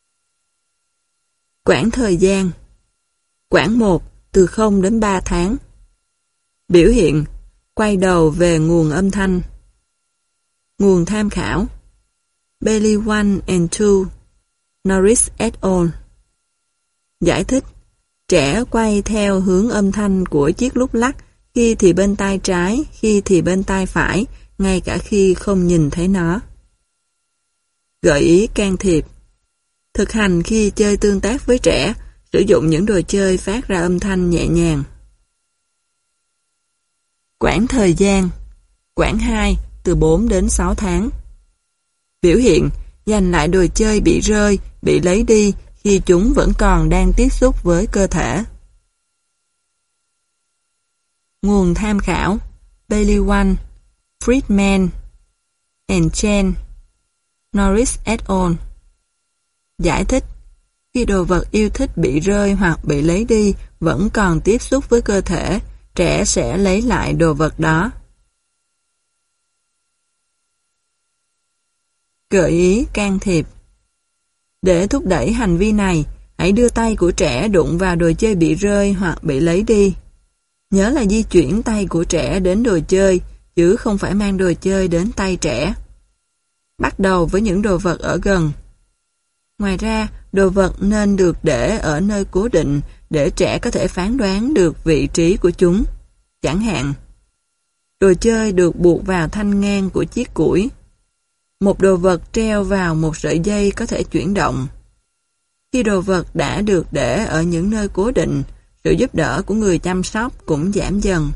Speaker 1: Quãng thời gian. Quãng một từ không đến ba tháng. Biểu hiện: quay đầu về nguồn âm thanh. Nguồn tham khảo: Bailey một and hai, Norris et al. Giải thích: trẻ quay theo hướng âm thanh của chiếc lúc lắc, khi thì bên tay trái, khi thì bên tay phải, ngay cả khi không nhìn thấy nó. Gợi ý can thiệp: thực hành khi chơi tương tác với trẻ, sử dụng những đồ chơi phát ra âm thanh nhẹ nhàng. Quãng thời gian. Quãng hai từ bốn đến sáu tháng. Biểu hiện: giành lại đồ chơi bị rơi, bị lấy đi khi chúng vẫn còn đang tiếp xúc với cơ thể. Nguồn tham khảo: Bailey một, Friedman and Chen, Norris et al. Giải thích: khi đồ vật yêu thích bị rơi hoặc bị lấy đi vẫn còn tiếp xúc với cơ thể, trẻ sẽ lấy lại đồ vật đó. Gợi ý can thiệp: để thúc đẩy hành vi này, hãy đưa tay của trẻ đụng vào đồ chơi bị rơi hoặc bị lấy đi. Nhớ là di chuyển tay của trẻ đến đồ chơi, chứ không phải mang đồ chơi đến tay trẻ. Bắt đầu với những đồ vật ở gần. Ngoài ra, đồ vật nên được để ở nơi cố định để trẻ có thể phán đoán được vị trí của chúng. Chẳng hạn, đồ chơi được buộc vào thanh ngang của chiếc củi. Một đồ vật treo vào một sợi dây có thể chuyển động. Khi đồ vật đã được để ở những nơi cố định, sự giúp đỡ của người chăm sóc cũng giảm dần.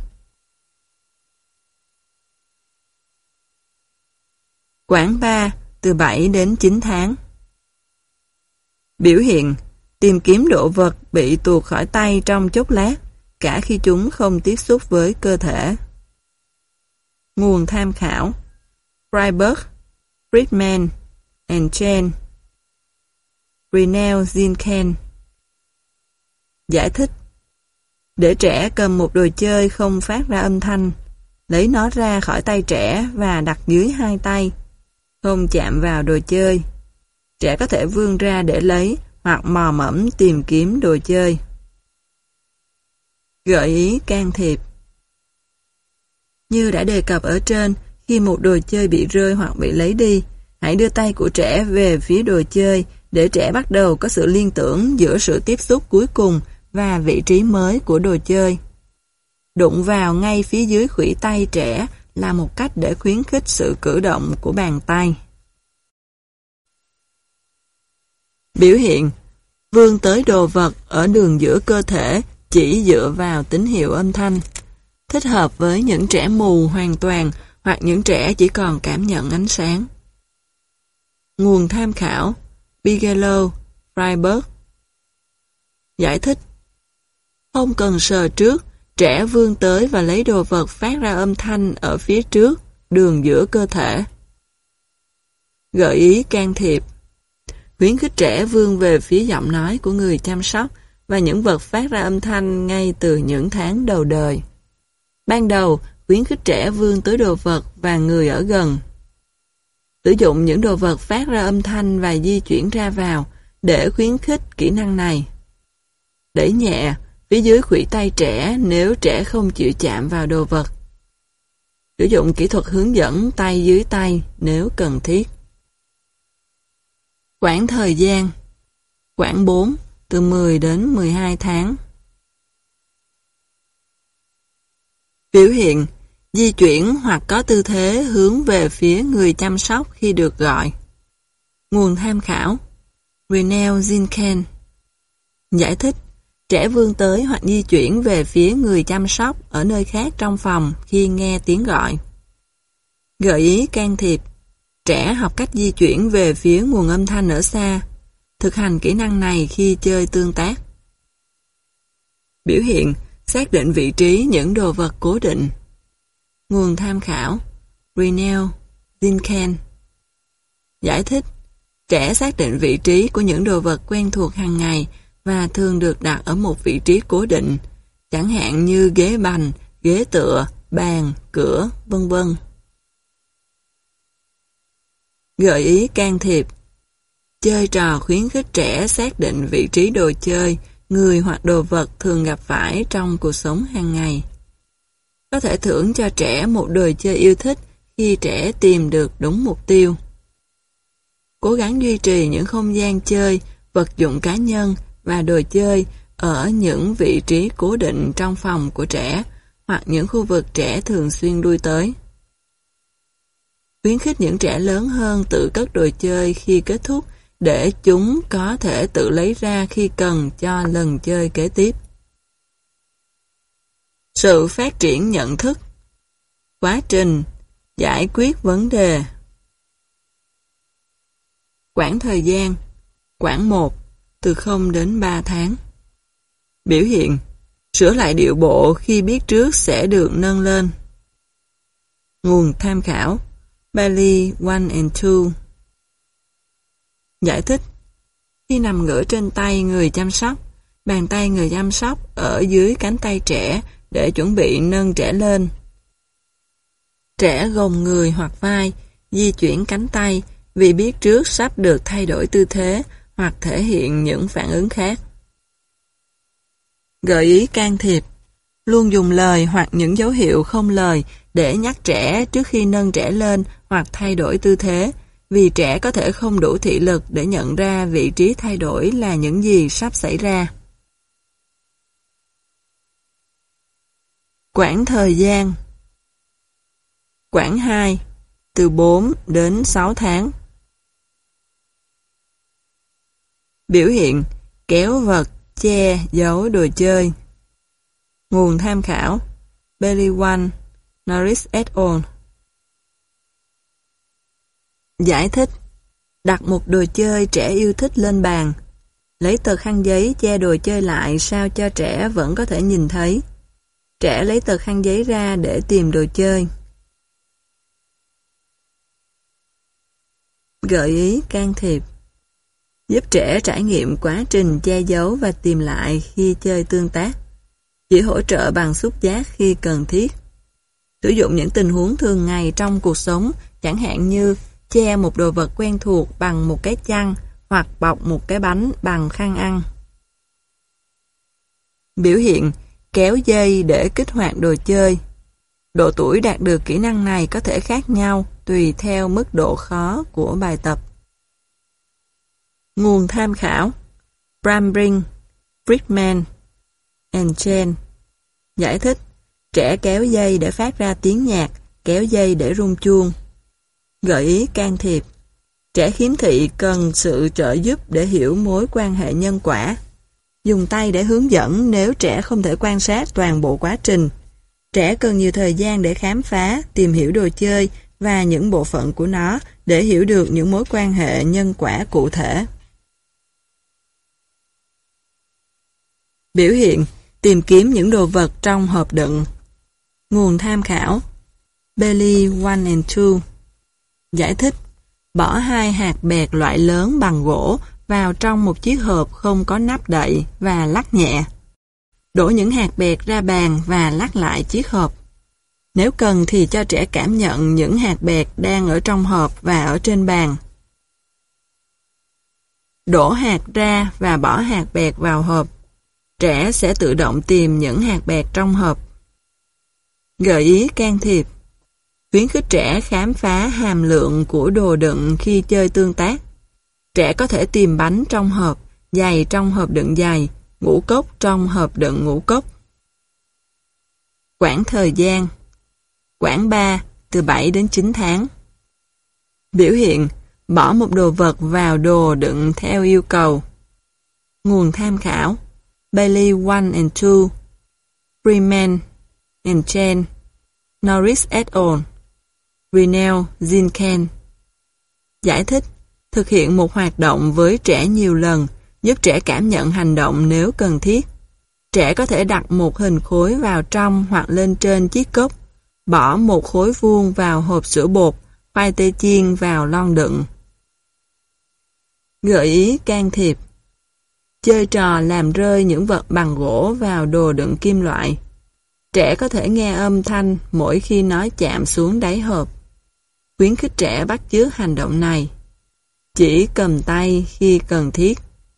Speaker 1: Quãng ba từ bảy đến chín tháng. Biểu hiện: tìm kiếm đồ vật bị tuột khỏi tay trong chốc lát, cả khi chúng không tiếp xúc với cơ thể. Nguồn tham khảo: Freiberg, Friedman and Chen, Rinell Zinken. Giải thích: để trẻ cầm một đồ chơi không phát ra âm thanh, lấy nó ra khỏi tay trẻ và đặt dưới hai tay, không chạm vào đồ chơi. Trẻ có thể vươn ra để lấy hoặc mò mẫm tìm kiếm đồ chơi. Gợi ý can thiệp: như đã đề cập ở trên, khi một đồ chơi bị rơi hoặc bị lấy đi, hãy đưa tay của trẻ về phía đồ chơi để trẻ bắt đầu có sự liên tưởng giữa sự tiếp xúc cuối cùng và vị trí mới của đồ chơi. Đụng vào ngay phía dưới khuỷu tay trẻ là một cách để khuyến khích sự cử động của bàn tay. Biểu hiện: vươn tới đồ vật ở đường giữa cơ thể chỉ dựa vào tín hiệu âm thanh. Thích hợp với những trẻ mù hoàn toàn hoặc những trẻ chỉ còn cảm nhận ánh sáng. Nguồn tham khảo: Bigelow, Freiberg. Giải thích: không cần sờ trước, trẻ vươn tới và lấy đồ vật phát ra âm thanh ở phía trước, đường giữa cơ thể. Gợi ý can thiệp: khuyến khích trẻ vươn về phía giọng nói của người chăm sóc và những vật phát ra âm thanh ngay từ những tháng đầu đời. Ban đầu, khuyến khích trẻ vươn tới đồ vật và người ở gần. Sử dụng những đồ vật phát ra âm thanh và di chuyển ra vào để khuyến khích kỹ năng này. Đẩy nhẹ, phía dưới khuỷu tay trẻ nếu trẻ không chịu chạm vào đồ vật. Sử dụng kỹ thuật hướng dẫn tay dưới tay nếu cần thiết. Quãng thời gian. Quãng bốn, từ mười đến mười hai tháng. Biểu hiện. Di chuyển hoặc có tư thế hướng về phía người chăm sóc khi được gọi. Nguồn tham khảo. Renel Zinken. Giải thích. Trẻ vươn tới hoặc di chuyển về phía người chăm sóc ở nơi khác trong phòng khi nghe tiếng gọi. Gợi ý can thiệp. Trẻ học cách di chuyển về phía nguồn âm thanh ở xa. Thực hành kỹ năng này khi chơi tương tác. Biểu hiện. Xác định vị trí những đồ vật cố định. Nguồn tham khảo. Renel Zinken. Giải thích. Trẻ xác định vị trí của những đồ vật quen thuộc hàng ngày và thường được đặt ở một vị trí cố định, chẳng hạn như ghế bành, ghế tựa, bàn, cửa, vân vân. Gợi ý can thiệp. Chơi trò khuyến khích trẻ xác định vị trí đồ chơi, người hoặc đồ vật thường gặp phải trong cuộc sống hàng ngày. Có thể thưởng cho trẻ một đồ chơi yêu thích khi trẻ tìm được đúng mục tiêu. Cố gắng duy trì những không gian chơi, vật dụng cá nhân và đồ chơi ở những vị trí cố định trong phòng của trẻ hoặc những khu vực trẻ thường xuyên lui tới. Khuyến khích những trẻ lớn hơn tự cất đồ chơi khi kết thúc để chúng có thể tự lấy ra khi cần cho lần chơi kế tiếp. Sự phát triển nhận thức. Quá trình. Giải quyết vấn đề. Quãng thời gian. Quãng một, từ không đến ba tháng. Biểu hiện. Sửa lại điệu bộ khi biết trước sẽ được nâng lên. Nguồn tham khảo. Bailey one and two. Giải thích. Khi nằm ngửa trên tay người chăm sóc, bàn tay người chăm sóc ở dưới cánh tay trẻ để chuẩn bị nâng trẻ lên. Trẻ gồng người hoặc vai, di chuyển cánh tay vì biết trước sắp được thay đổi tư thế hoặc thể hiện những phản ứng khác. Gợi ý can thiệp. Luôn dùng lời hoặc những dấu hiệu không lời để nhắc trẻ trước khi nâng trẻ lên hoặc thay đổi tư thế, vì trẻ có thể không đủ thị lực để nhận ra vị trí thay đổi là những gì sắp xảy ra. Quãng thời gian. Quãng hai, từ bốn đến sáu tháng. Biểu hiện. Kéo vật, che, giấu đồ chơi. Nguồn tham khảo. Bailey one, Norris et al. Giải thích. Đặt một đồ chơi trẻ yêu thích lên bàn. Lấy tờ khăn giấy che đồ chơi lại sao cho trẻ vẫn có thể nhìn thấy. Trẻ lấy tờ khăn giấy ra để tìm đồ chơi. Gợi ý can thiệp. Giúp trẻ trải nghiệm quá trình che giấu và tìm lại khi chơi tương tác. Chỉ hỗ trợ bằng xúc giác khi cần thiết. Sử dụng những tình huống thường ngày trong cuộc sống, chẳng hạn như che một đồ vật quen thuộc bằng một cái chăn hoặc bọc một cái bánh bằng khăn ăn. Biểu hiện. Kéo dây để kích hoạt đồ chơi. Độ tuổi đạt được kỹ năng này có thể khác nhau tùy theo mức độ khó của bài tập. Nguồn tham khảo. Brambring, Friedman and Chen. Giải thích. Trẻ kéo dây để phát ra tiếng nhạc, kéo dây để rung chuông. Gợi ý can thiệp. Trẻ khiếm thị cần sự trợ giúp để hiểu mối quan hệ nhân quả. Dùng tay để hướng dẫn nếu trẻ không thể quan sát toàn bộ quá trình. Trẻ cần nhiều thời gian để khám phá, tìm hiểu đồ chơi và những bộ phận của nó để hiểu được những mối quan hệ nhân quả cụ thể. Biểu hiện. Tìm kiếm những đồ vật trong hộp đựng. Nguồn tham khảo. Bailey one and two. Giải thích. Bỏ hai hạt bẹt loại lớn bằng gỗ vào trong một chiếc hộp không có nắp đậy và lắc nhẹ. Đổ những hạt bẹt ra bàn và lắc lại chiếc hộp. Nếu cần thì cho trẻ cảm nhận những hạt bẹt đang ở trong hộp và ở trên bàn. Đổ hạt ra và bỏ hạt bẹt vào hộp. trẻ sẽ tự động tìm những hạt bẹt trong hộp. Gợi ý can thiệp. Khuyến khích trẻ khám phá hàm lượng của đồ đựng khi chơi tương tác. Trẻ có thể tìm bánh trong hộp, giày trong hộp đựng giày, ngũ cốc trong hộp đựng ngũ cốc. Quãng thời gian. Quãng ba, từ bảy đến chín tháng. Biểu hiện, bỏ một đồ vật vào đồ đựng theo yêu cầu. Nguồn tham khảo: Bailey one and two, Freeman and Chen, Norris et al, Grinnell, Zinken. Giải thích: thực hiện một hoạt động với trẻ nhiều lần, giúp trẻ cảm nhận hành động nếu cần thiết. Trẻ có thể đặt một hình khối vào trong hoặc lên trên chiếc cốc, bỏ một khối vuông vào hộp sữa bột, khoai tây chiên vào lon đựng. Gợi ý can thiệp. Chơi trò làm rơi những vật bằng gỗ vào đồ đựng kim loại. Trẻ có thể nghe âm thanh mỗi khi nó chạm xuống đáy hộp. Khuyến khích trẻ bắt chước hành động này. Chỉ cầm tay khi cần thiết.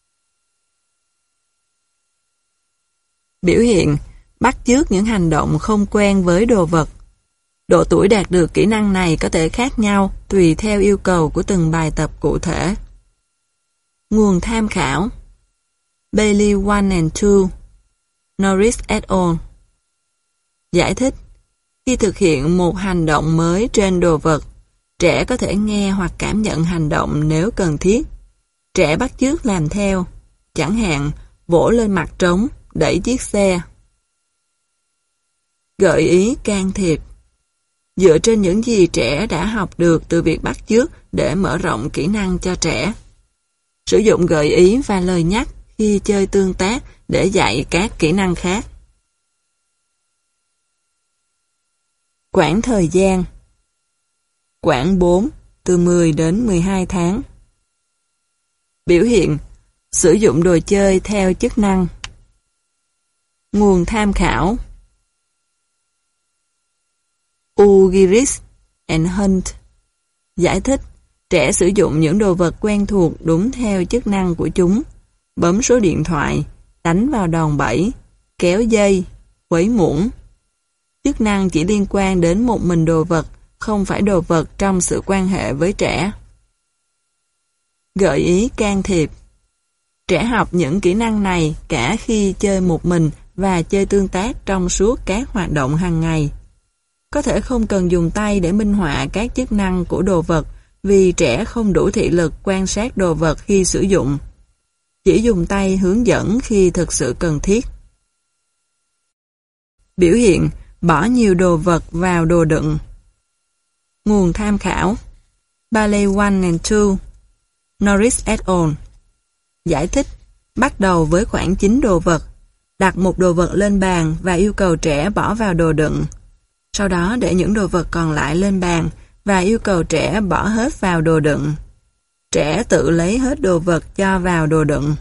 Speaker 1: Biểu hiện, bắt chước những hành động không quen với đồ vật. Độ tuổi đạt được kỹ năng này có thể khác nhau tùy theo yêu cầu của từng bài tập cụ thể. Nguồn tham khảo: Bailey one and two, Norris et al. Giải thích: khi thực hiện một hành động mới trên đồ vật, trẻ có thể nghe hoặc cảm nhận hành động nếu cần thiết. Trẻ bắt chước làm theo, chẳng hạn vỗ lên mặt trống, đẩy chiếc xe. Gợi ý can thiệp. Dựa trên những gì trẻ đã học được từ việc bắt chước để mở rộng kỹ năng cho trẻ. Sử dụng gợi ý và lời nhắc khi chơi tương tác để dạy các kỹ năng khác. Quãng thời gian. Quãng bốn, từ mười đến mười hai tháng. Biểu hiện, sử dụng đồ chơi theo chức năng. Nguồn tham khảo: Ugiris and Hunt. Giải thích: trẻ sử dụng những đồ vật quen thuộc đúng theo chức năng của chúng. Bấm số điện thoại, đánh vào đòn bẩy, kéo dây, quấy muỗng. Chức năng chỉ liên quan đến một mình đồ vật, không phải đồ vật trong sự quan hệ với trẻ. Gợi ý can thiệp. Trẻ học những kỹ năng này cả khi chơi một mình và chơi tương tác trong suốt các hoạt động hàng ngày. Có thể không cần dùng tay để minh họa các chức năng của đồ vật vì trẻ không đủ thị lực quan sát đồ vật khi sử dụng. Chỉ dùng tay hướng dẫn khi thực sự cần thiết. Biểu hiện, bỏ nhiều đồ vật vào đồ đựng. Nguồn tham khảo: Bailey one and two, Norris et al. Giải thích: bắt đầu với khoảng chín đồ vật. Đặt một đồ vật lên bàn và yêu cầu trẻ bỏ vào đồ đựng. Sau đó để những đồ vật còn lại lên bàn và yêu cầu trẻ bỏ hết vào đồ đựng. Trẻ tự lấy hết đồ vật cho vào đồ đựng.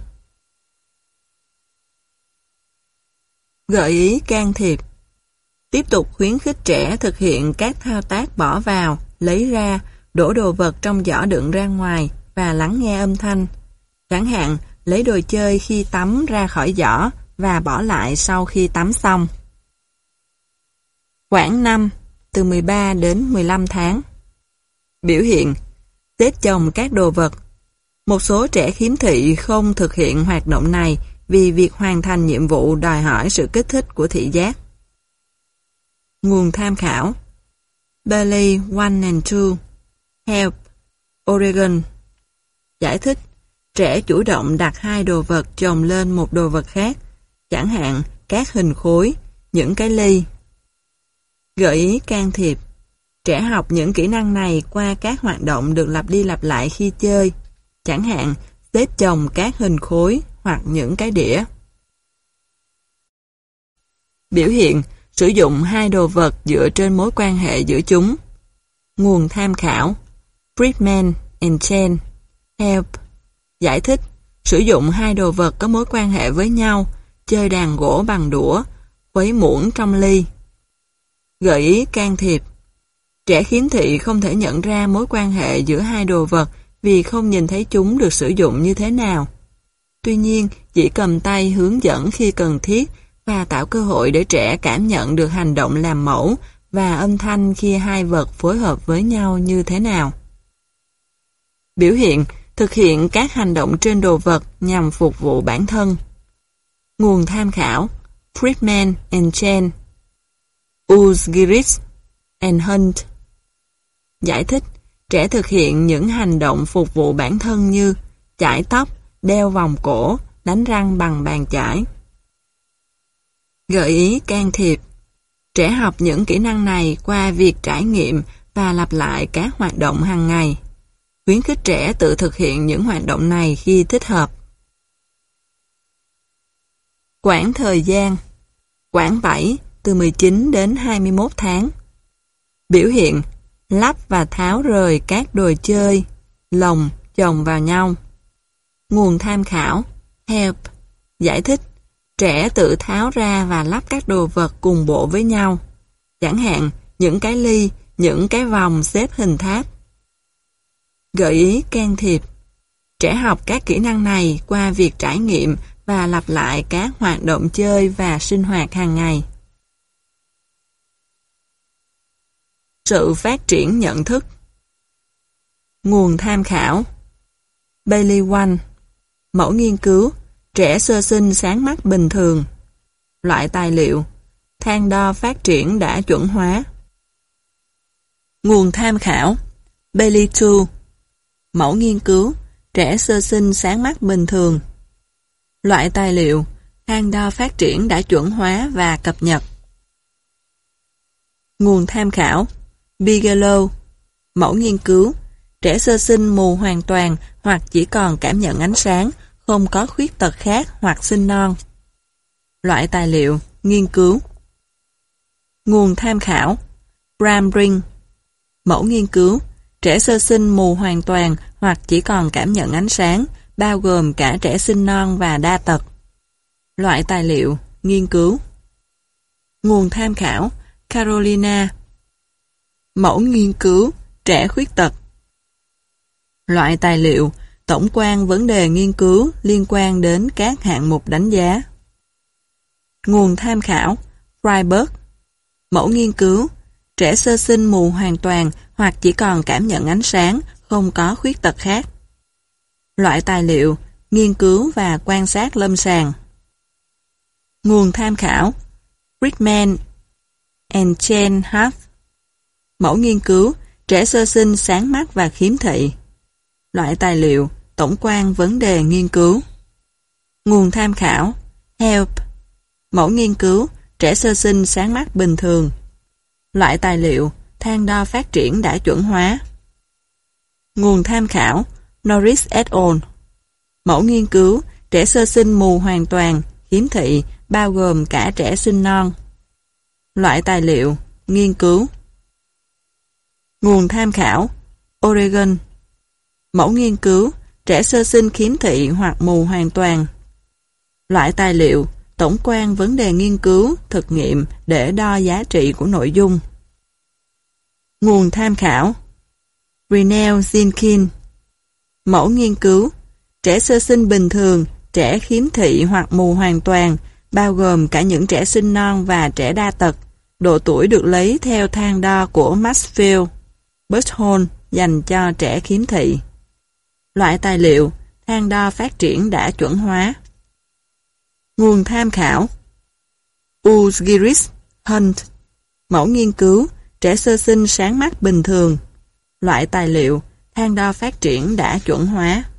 Speaker 1: Gợi ý can thiệp. Tiếp tục khuyến khích trẻ thực hiện các thao tác bỏ vào, lấy ra, đổ đồ vật trong giỏ đựng ra ngoài và lắng nghe âm thanh. Chẳng hạn, lấy đồ chơi khi tắm ra khỏi giỏ và bỏ lại sau khi tắm xong. Quãng năm, từ mười ba đến mười lăm tháng. Biểu hiện, xếp chồng các đồ vật. Một số trẻ khiếm thị không thực hiện hoạt động này vì việc hoàn thành nhiệm vụ đòi hỏi sự kích thích của thị giác. Nguồn tham khảo: Bailey one and two, Help, Oregon. Giải thích: trẻ chủ động đặt hai đồ vật chồng lên một đồ vật khác, chẳng hạn các hình khối, những cái ly. Gợi ý can thiệp. Trẻ học những kỹ năng này qua các hoạt động được lặp đi lặp lại khi chơi, chẳng hạn xếp chồng các hình khối hoặc những cái đĩa. Biểu hiện, sử dụng hai đồ vật dựa trên mối quan hệ giữa chúng. Nguồn tham khảo: Friedman and Chen, Help. Giải thích: sử dụng hai đồ vật có mối quan hệ với nhau, chơi đàn gỗ bằng đũa, khuấy muỗng trong ly. Gợi ý can thiệp. Trẻ khiếm thị không thể nhận ra mối quan hệ giữa hai đồ vật vì không nhìn thấy chúng được sử dụng như thế nào. Tuy nhiên, chỉ cầm tay hướng dẫn khi cần thiết và tạo cơ hội để trẻ cảm nhận được hành động làm mẫu và âm thanh khi hai vật phối hợp với nhau như thế nào. Biểu hiện, thực hiện các hành động trên đồ vật nhằm phục vụ bản thân. Nguồn tham khảo: Friedman and Chen, Uzgiris and Hunt. Giải thích, trẻ thực hiện những hành động phục vụ bản thân như chải tóc, đeo vòng cổ, đánh răng bằng bàn chải. Gợi ý can thiệp. Trẻ học những kỹ năng này qua việc trải nghiệm và lặp lại các hoạt động hàng ngày. Khuyến khích trẻ tự thực hiện những hoạt động này khi thích hợp. Quãng thời gian: quãng bảy, từ mười chín đến hai mươi mốt tháng. Biểu hiện: lắp và tháo rời các đồ chơi, lồng, chồng vào nhau. Nguồn tham khảo: Help. Giải thích, trẻ tự tháo ra và lắp các đồ vật cùng bộ với nhau. Chẳng hạn, những cái ly, những cái vòng xếp hình tháp. Gợi ý can thiệp. Trẻ học các kỹ năng này qua việc trải nghiệm và lặp lại các hoạt động chơi và sinh hoạt hàng ngày. Sự phát triển nhận thức. Nguồn tham khảo: Bailey One. Mẫu nghiên cứu: trẻ sơ sinh sáng mắt bình thường. Loại tài liệu: thang đo phát triển đã chuẩn hóa. Nguồn tham khảo: Bailey Two. Mẫu nghiên cứu: trẻ sơ sinh sáng mắt bình thường. Loại tài liệu: thang đo phát triển đã chuẩn hóa và cập nhật. Nguồn tham khảo: Bigelow. Mẫu nghiên cứu: trẻ sơ sinh mù hoàn toàn hoặc chỉ còn cảm nhận ánh sáng, không có khuyết tật khác hoặc sinh non. Loại tài liệu: nghiên cứu. Nguồn tham khảo: Bramring. Mẫu nghiên cứu: trẻ sơ sinh mù hoàn toàn hoặc chỉ còn cảm nhận ánh sáng, bao gồm cả trẻ sinh non và đa tật. Loại tài liệu: nghiên cứu. Nguồn tham khảo: Carolina. Mẫu nghiên cứu: trẻ khuyết tật. Loại tài liệu: tổng quan vấn đề nghiên cứu liên quan đến các hạng mục đánh giá. Nguồn tham khảo: Freiberg. Mẫu nghiên cứu: trẻ sơ sinh mù hoàn toàn hoặc chỉ còn cảm nhận ánh sáng, không có khuyết tật khác. Loại tài liệu: nghiên cứu và quan sát lâm sàng. Nguồn tham khảo: Friedman and Chen Hart. Mẫu nghiên cứu: trẻ sơ sinh sáng mắt và khiếm thị. Loại tài liệu: tổng quan vấn đề nghiên cứu. Nguồn tham khảo: Help. Mẫu nghiên cứu: trẻ sơ sinh sáng mắt bình thường. Loại tài liệu: thang đo phát triển đã chuẩn hóa. Nguồn tham khảo: Norris et al. Mẫu nghiên cứu: trẻ sơ sinh mù hoàn toàn, khiếm thị, bao gồm cả trẻ sinh non. Loại tài liệu: nghiên cứu. Nguồn tham khảo: Oregon. Mẫu nghiên cứu: trẻ sơ sinh khiếm thị hoặc mù hoàn toàn. Loại tài liệu: tổng quan vấn đề nghiên cứu, thực nghiệm để đo giá trị của nội dung. Nguồn tham khảo: Rinell Zinkin. Mẫu nghiên cứu: trẻ sơ sinh bình thường, trẻ khiếm thị hoặc mù hoàn toàn, bao gồm cả những trẻ sinh non và trẻ đa tật. Độ tuổi được lấy theo thang đo của Maxfield Buchholz dành cho trẻ khiếm thị. Loại tài liệu: thang đo phát triển đã chuẩn hóa. Nguồn tham khảo: Uzgiris, Hunt. Mẫu nghiên cứu: trẻ sơ sinh sáng mắt bình thường. Loại tài liệu: thang đo phát triển đã chuẩn hóa.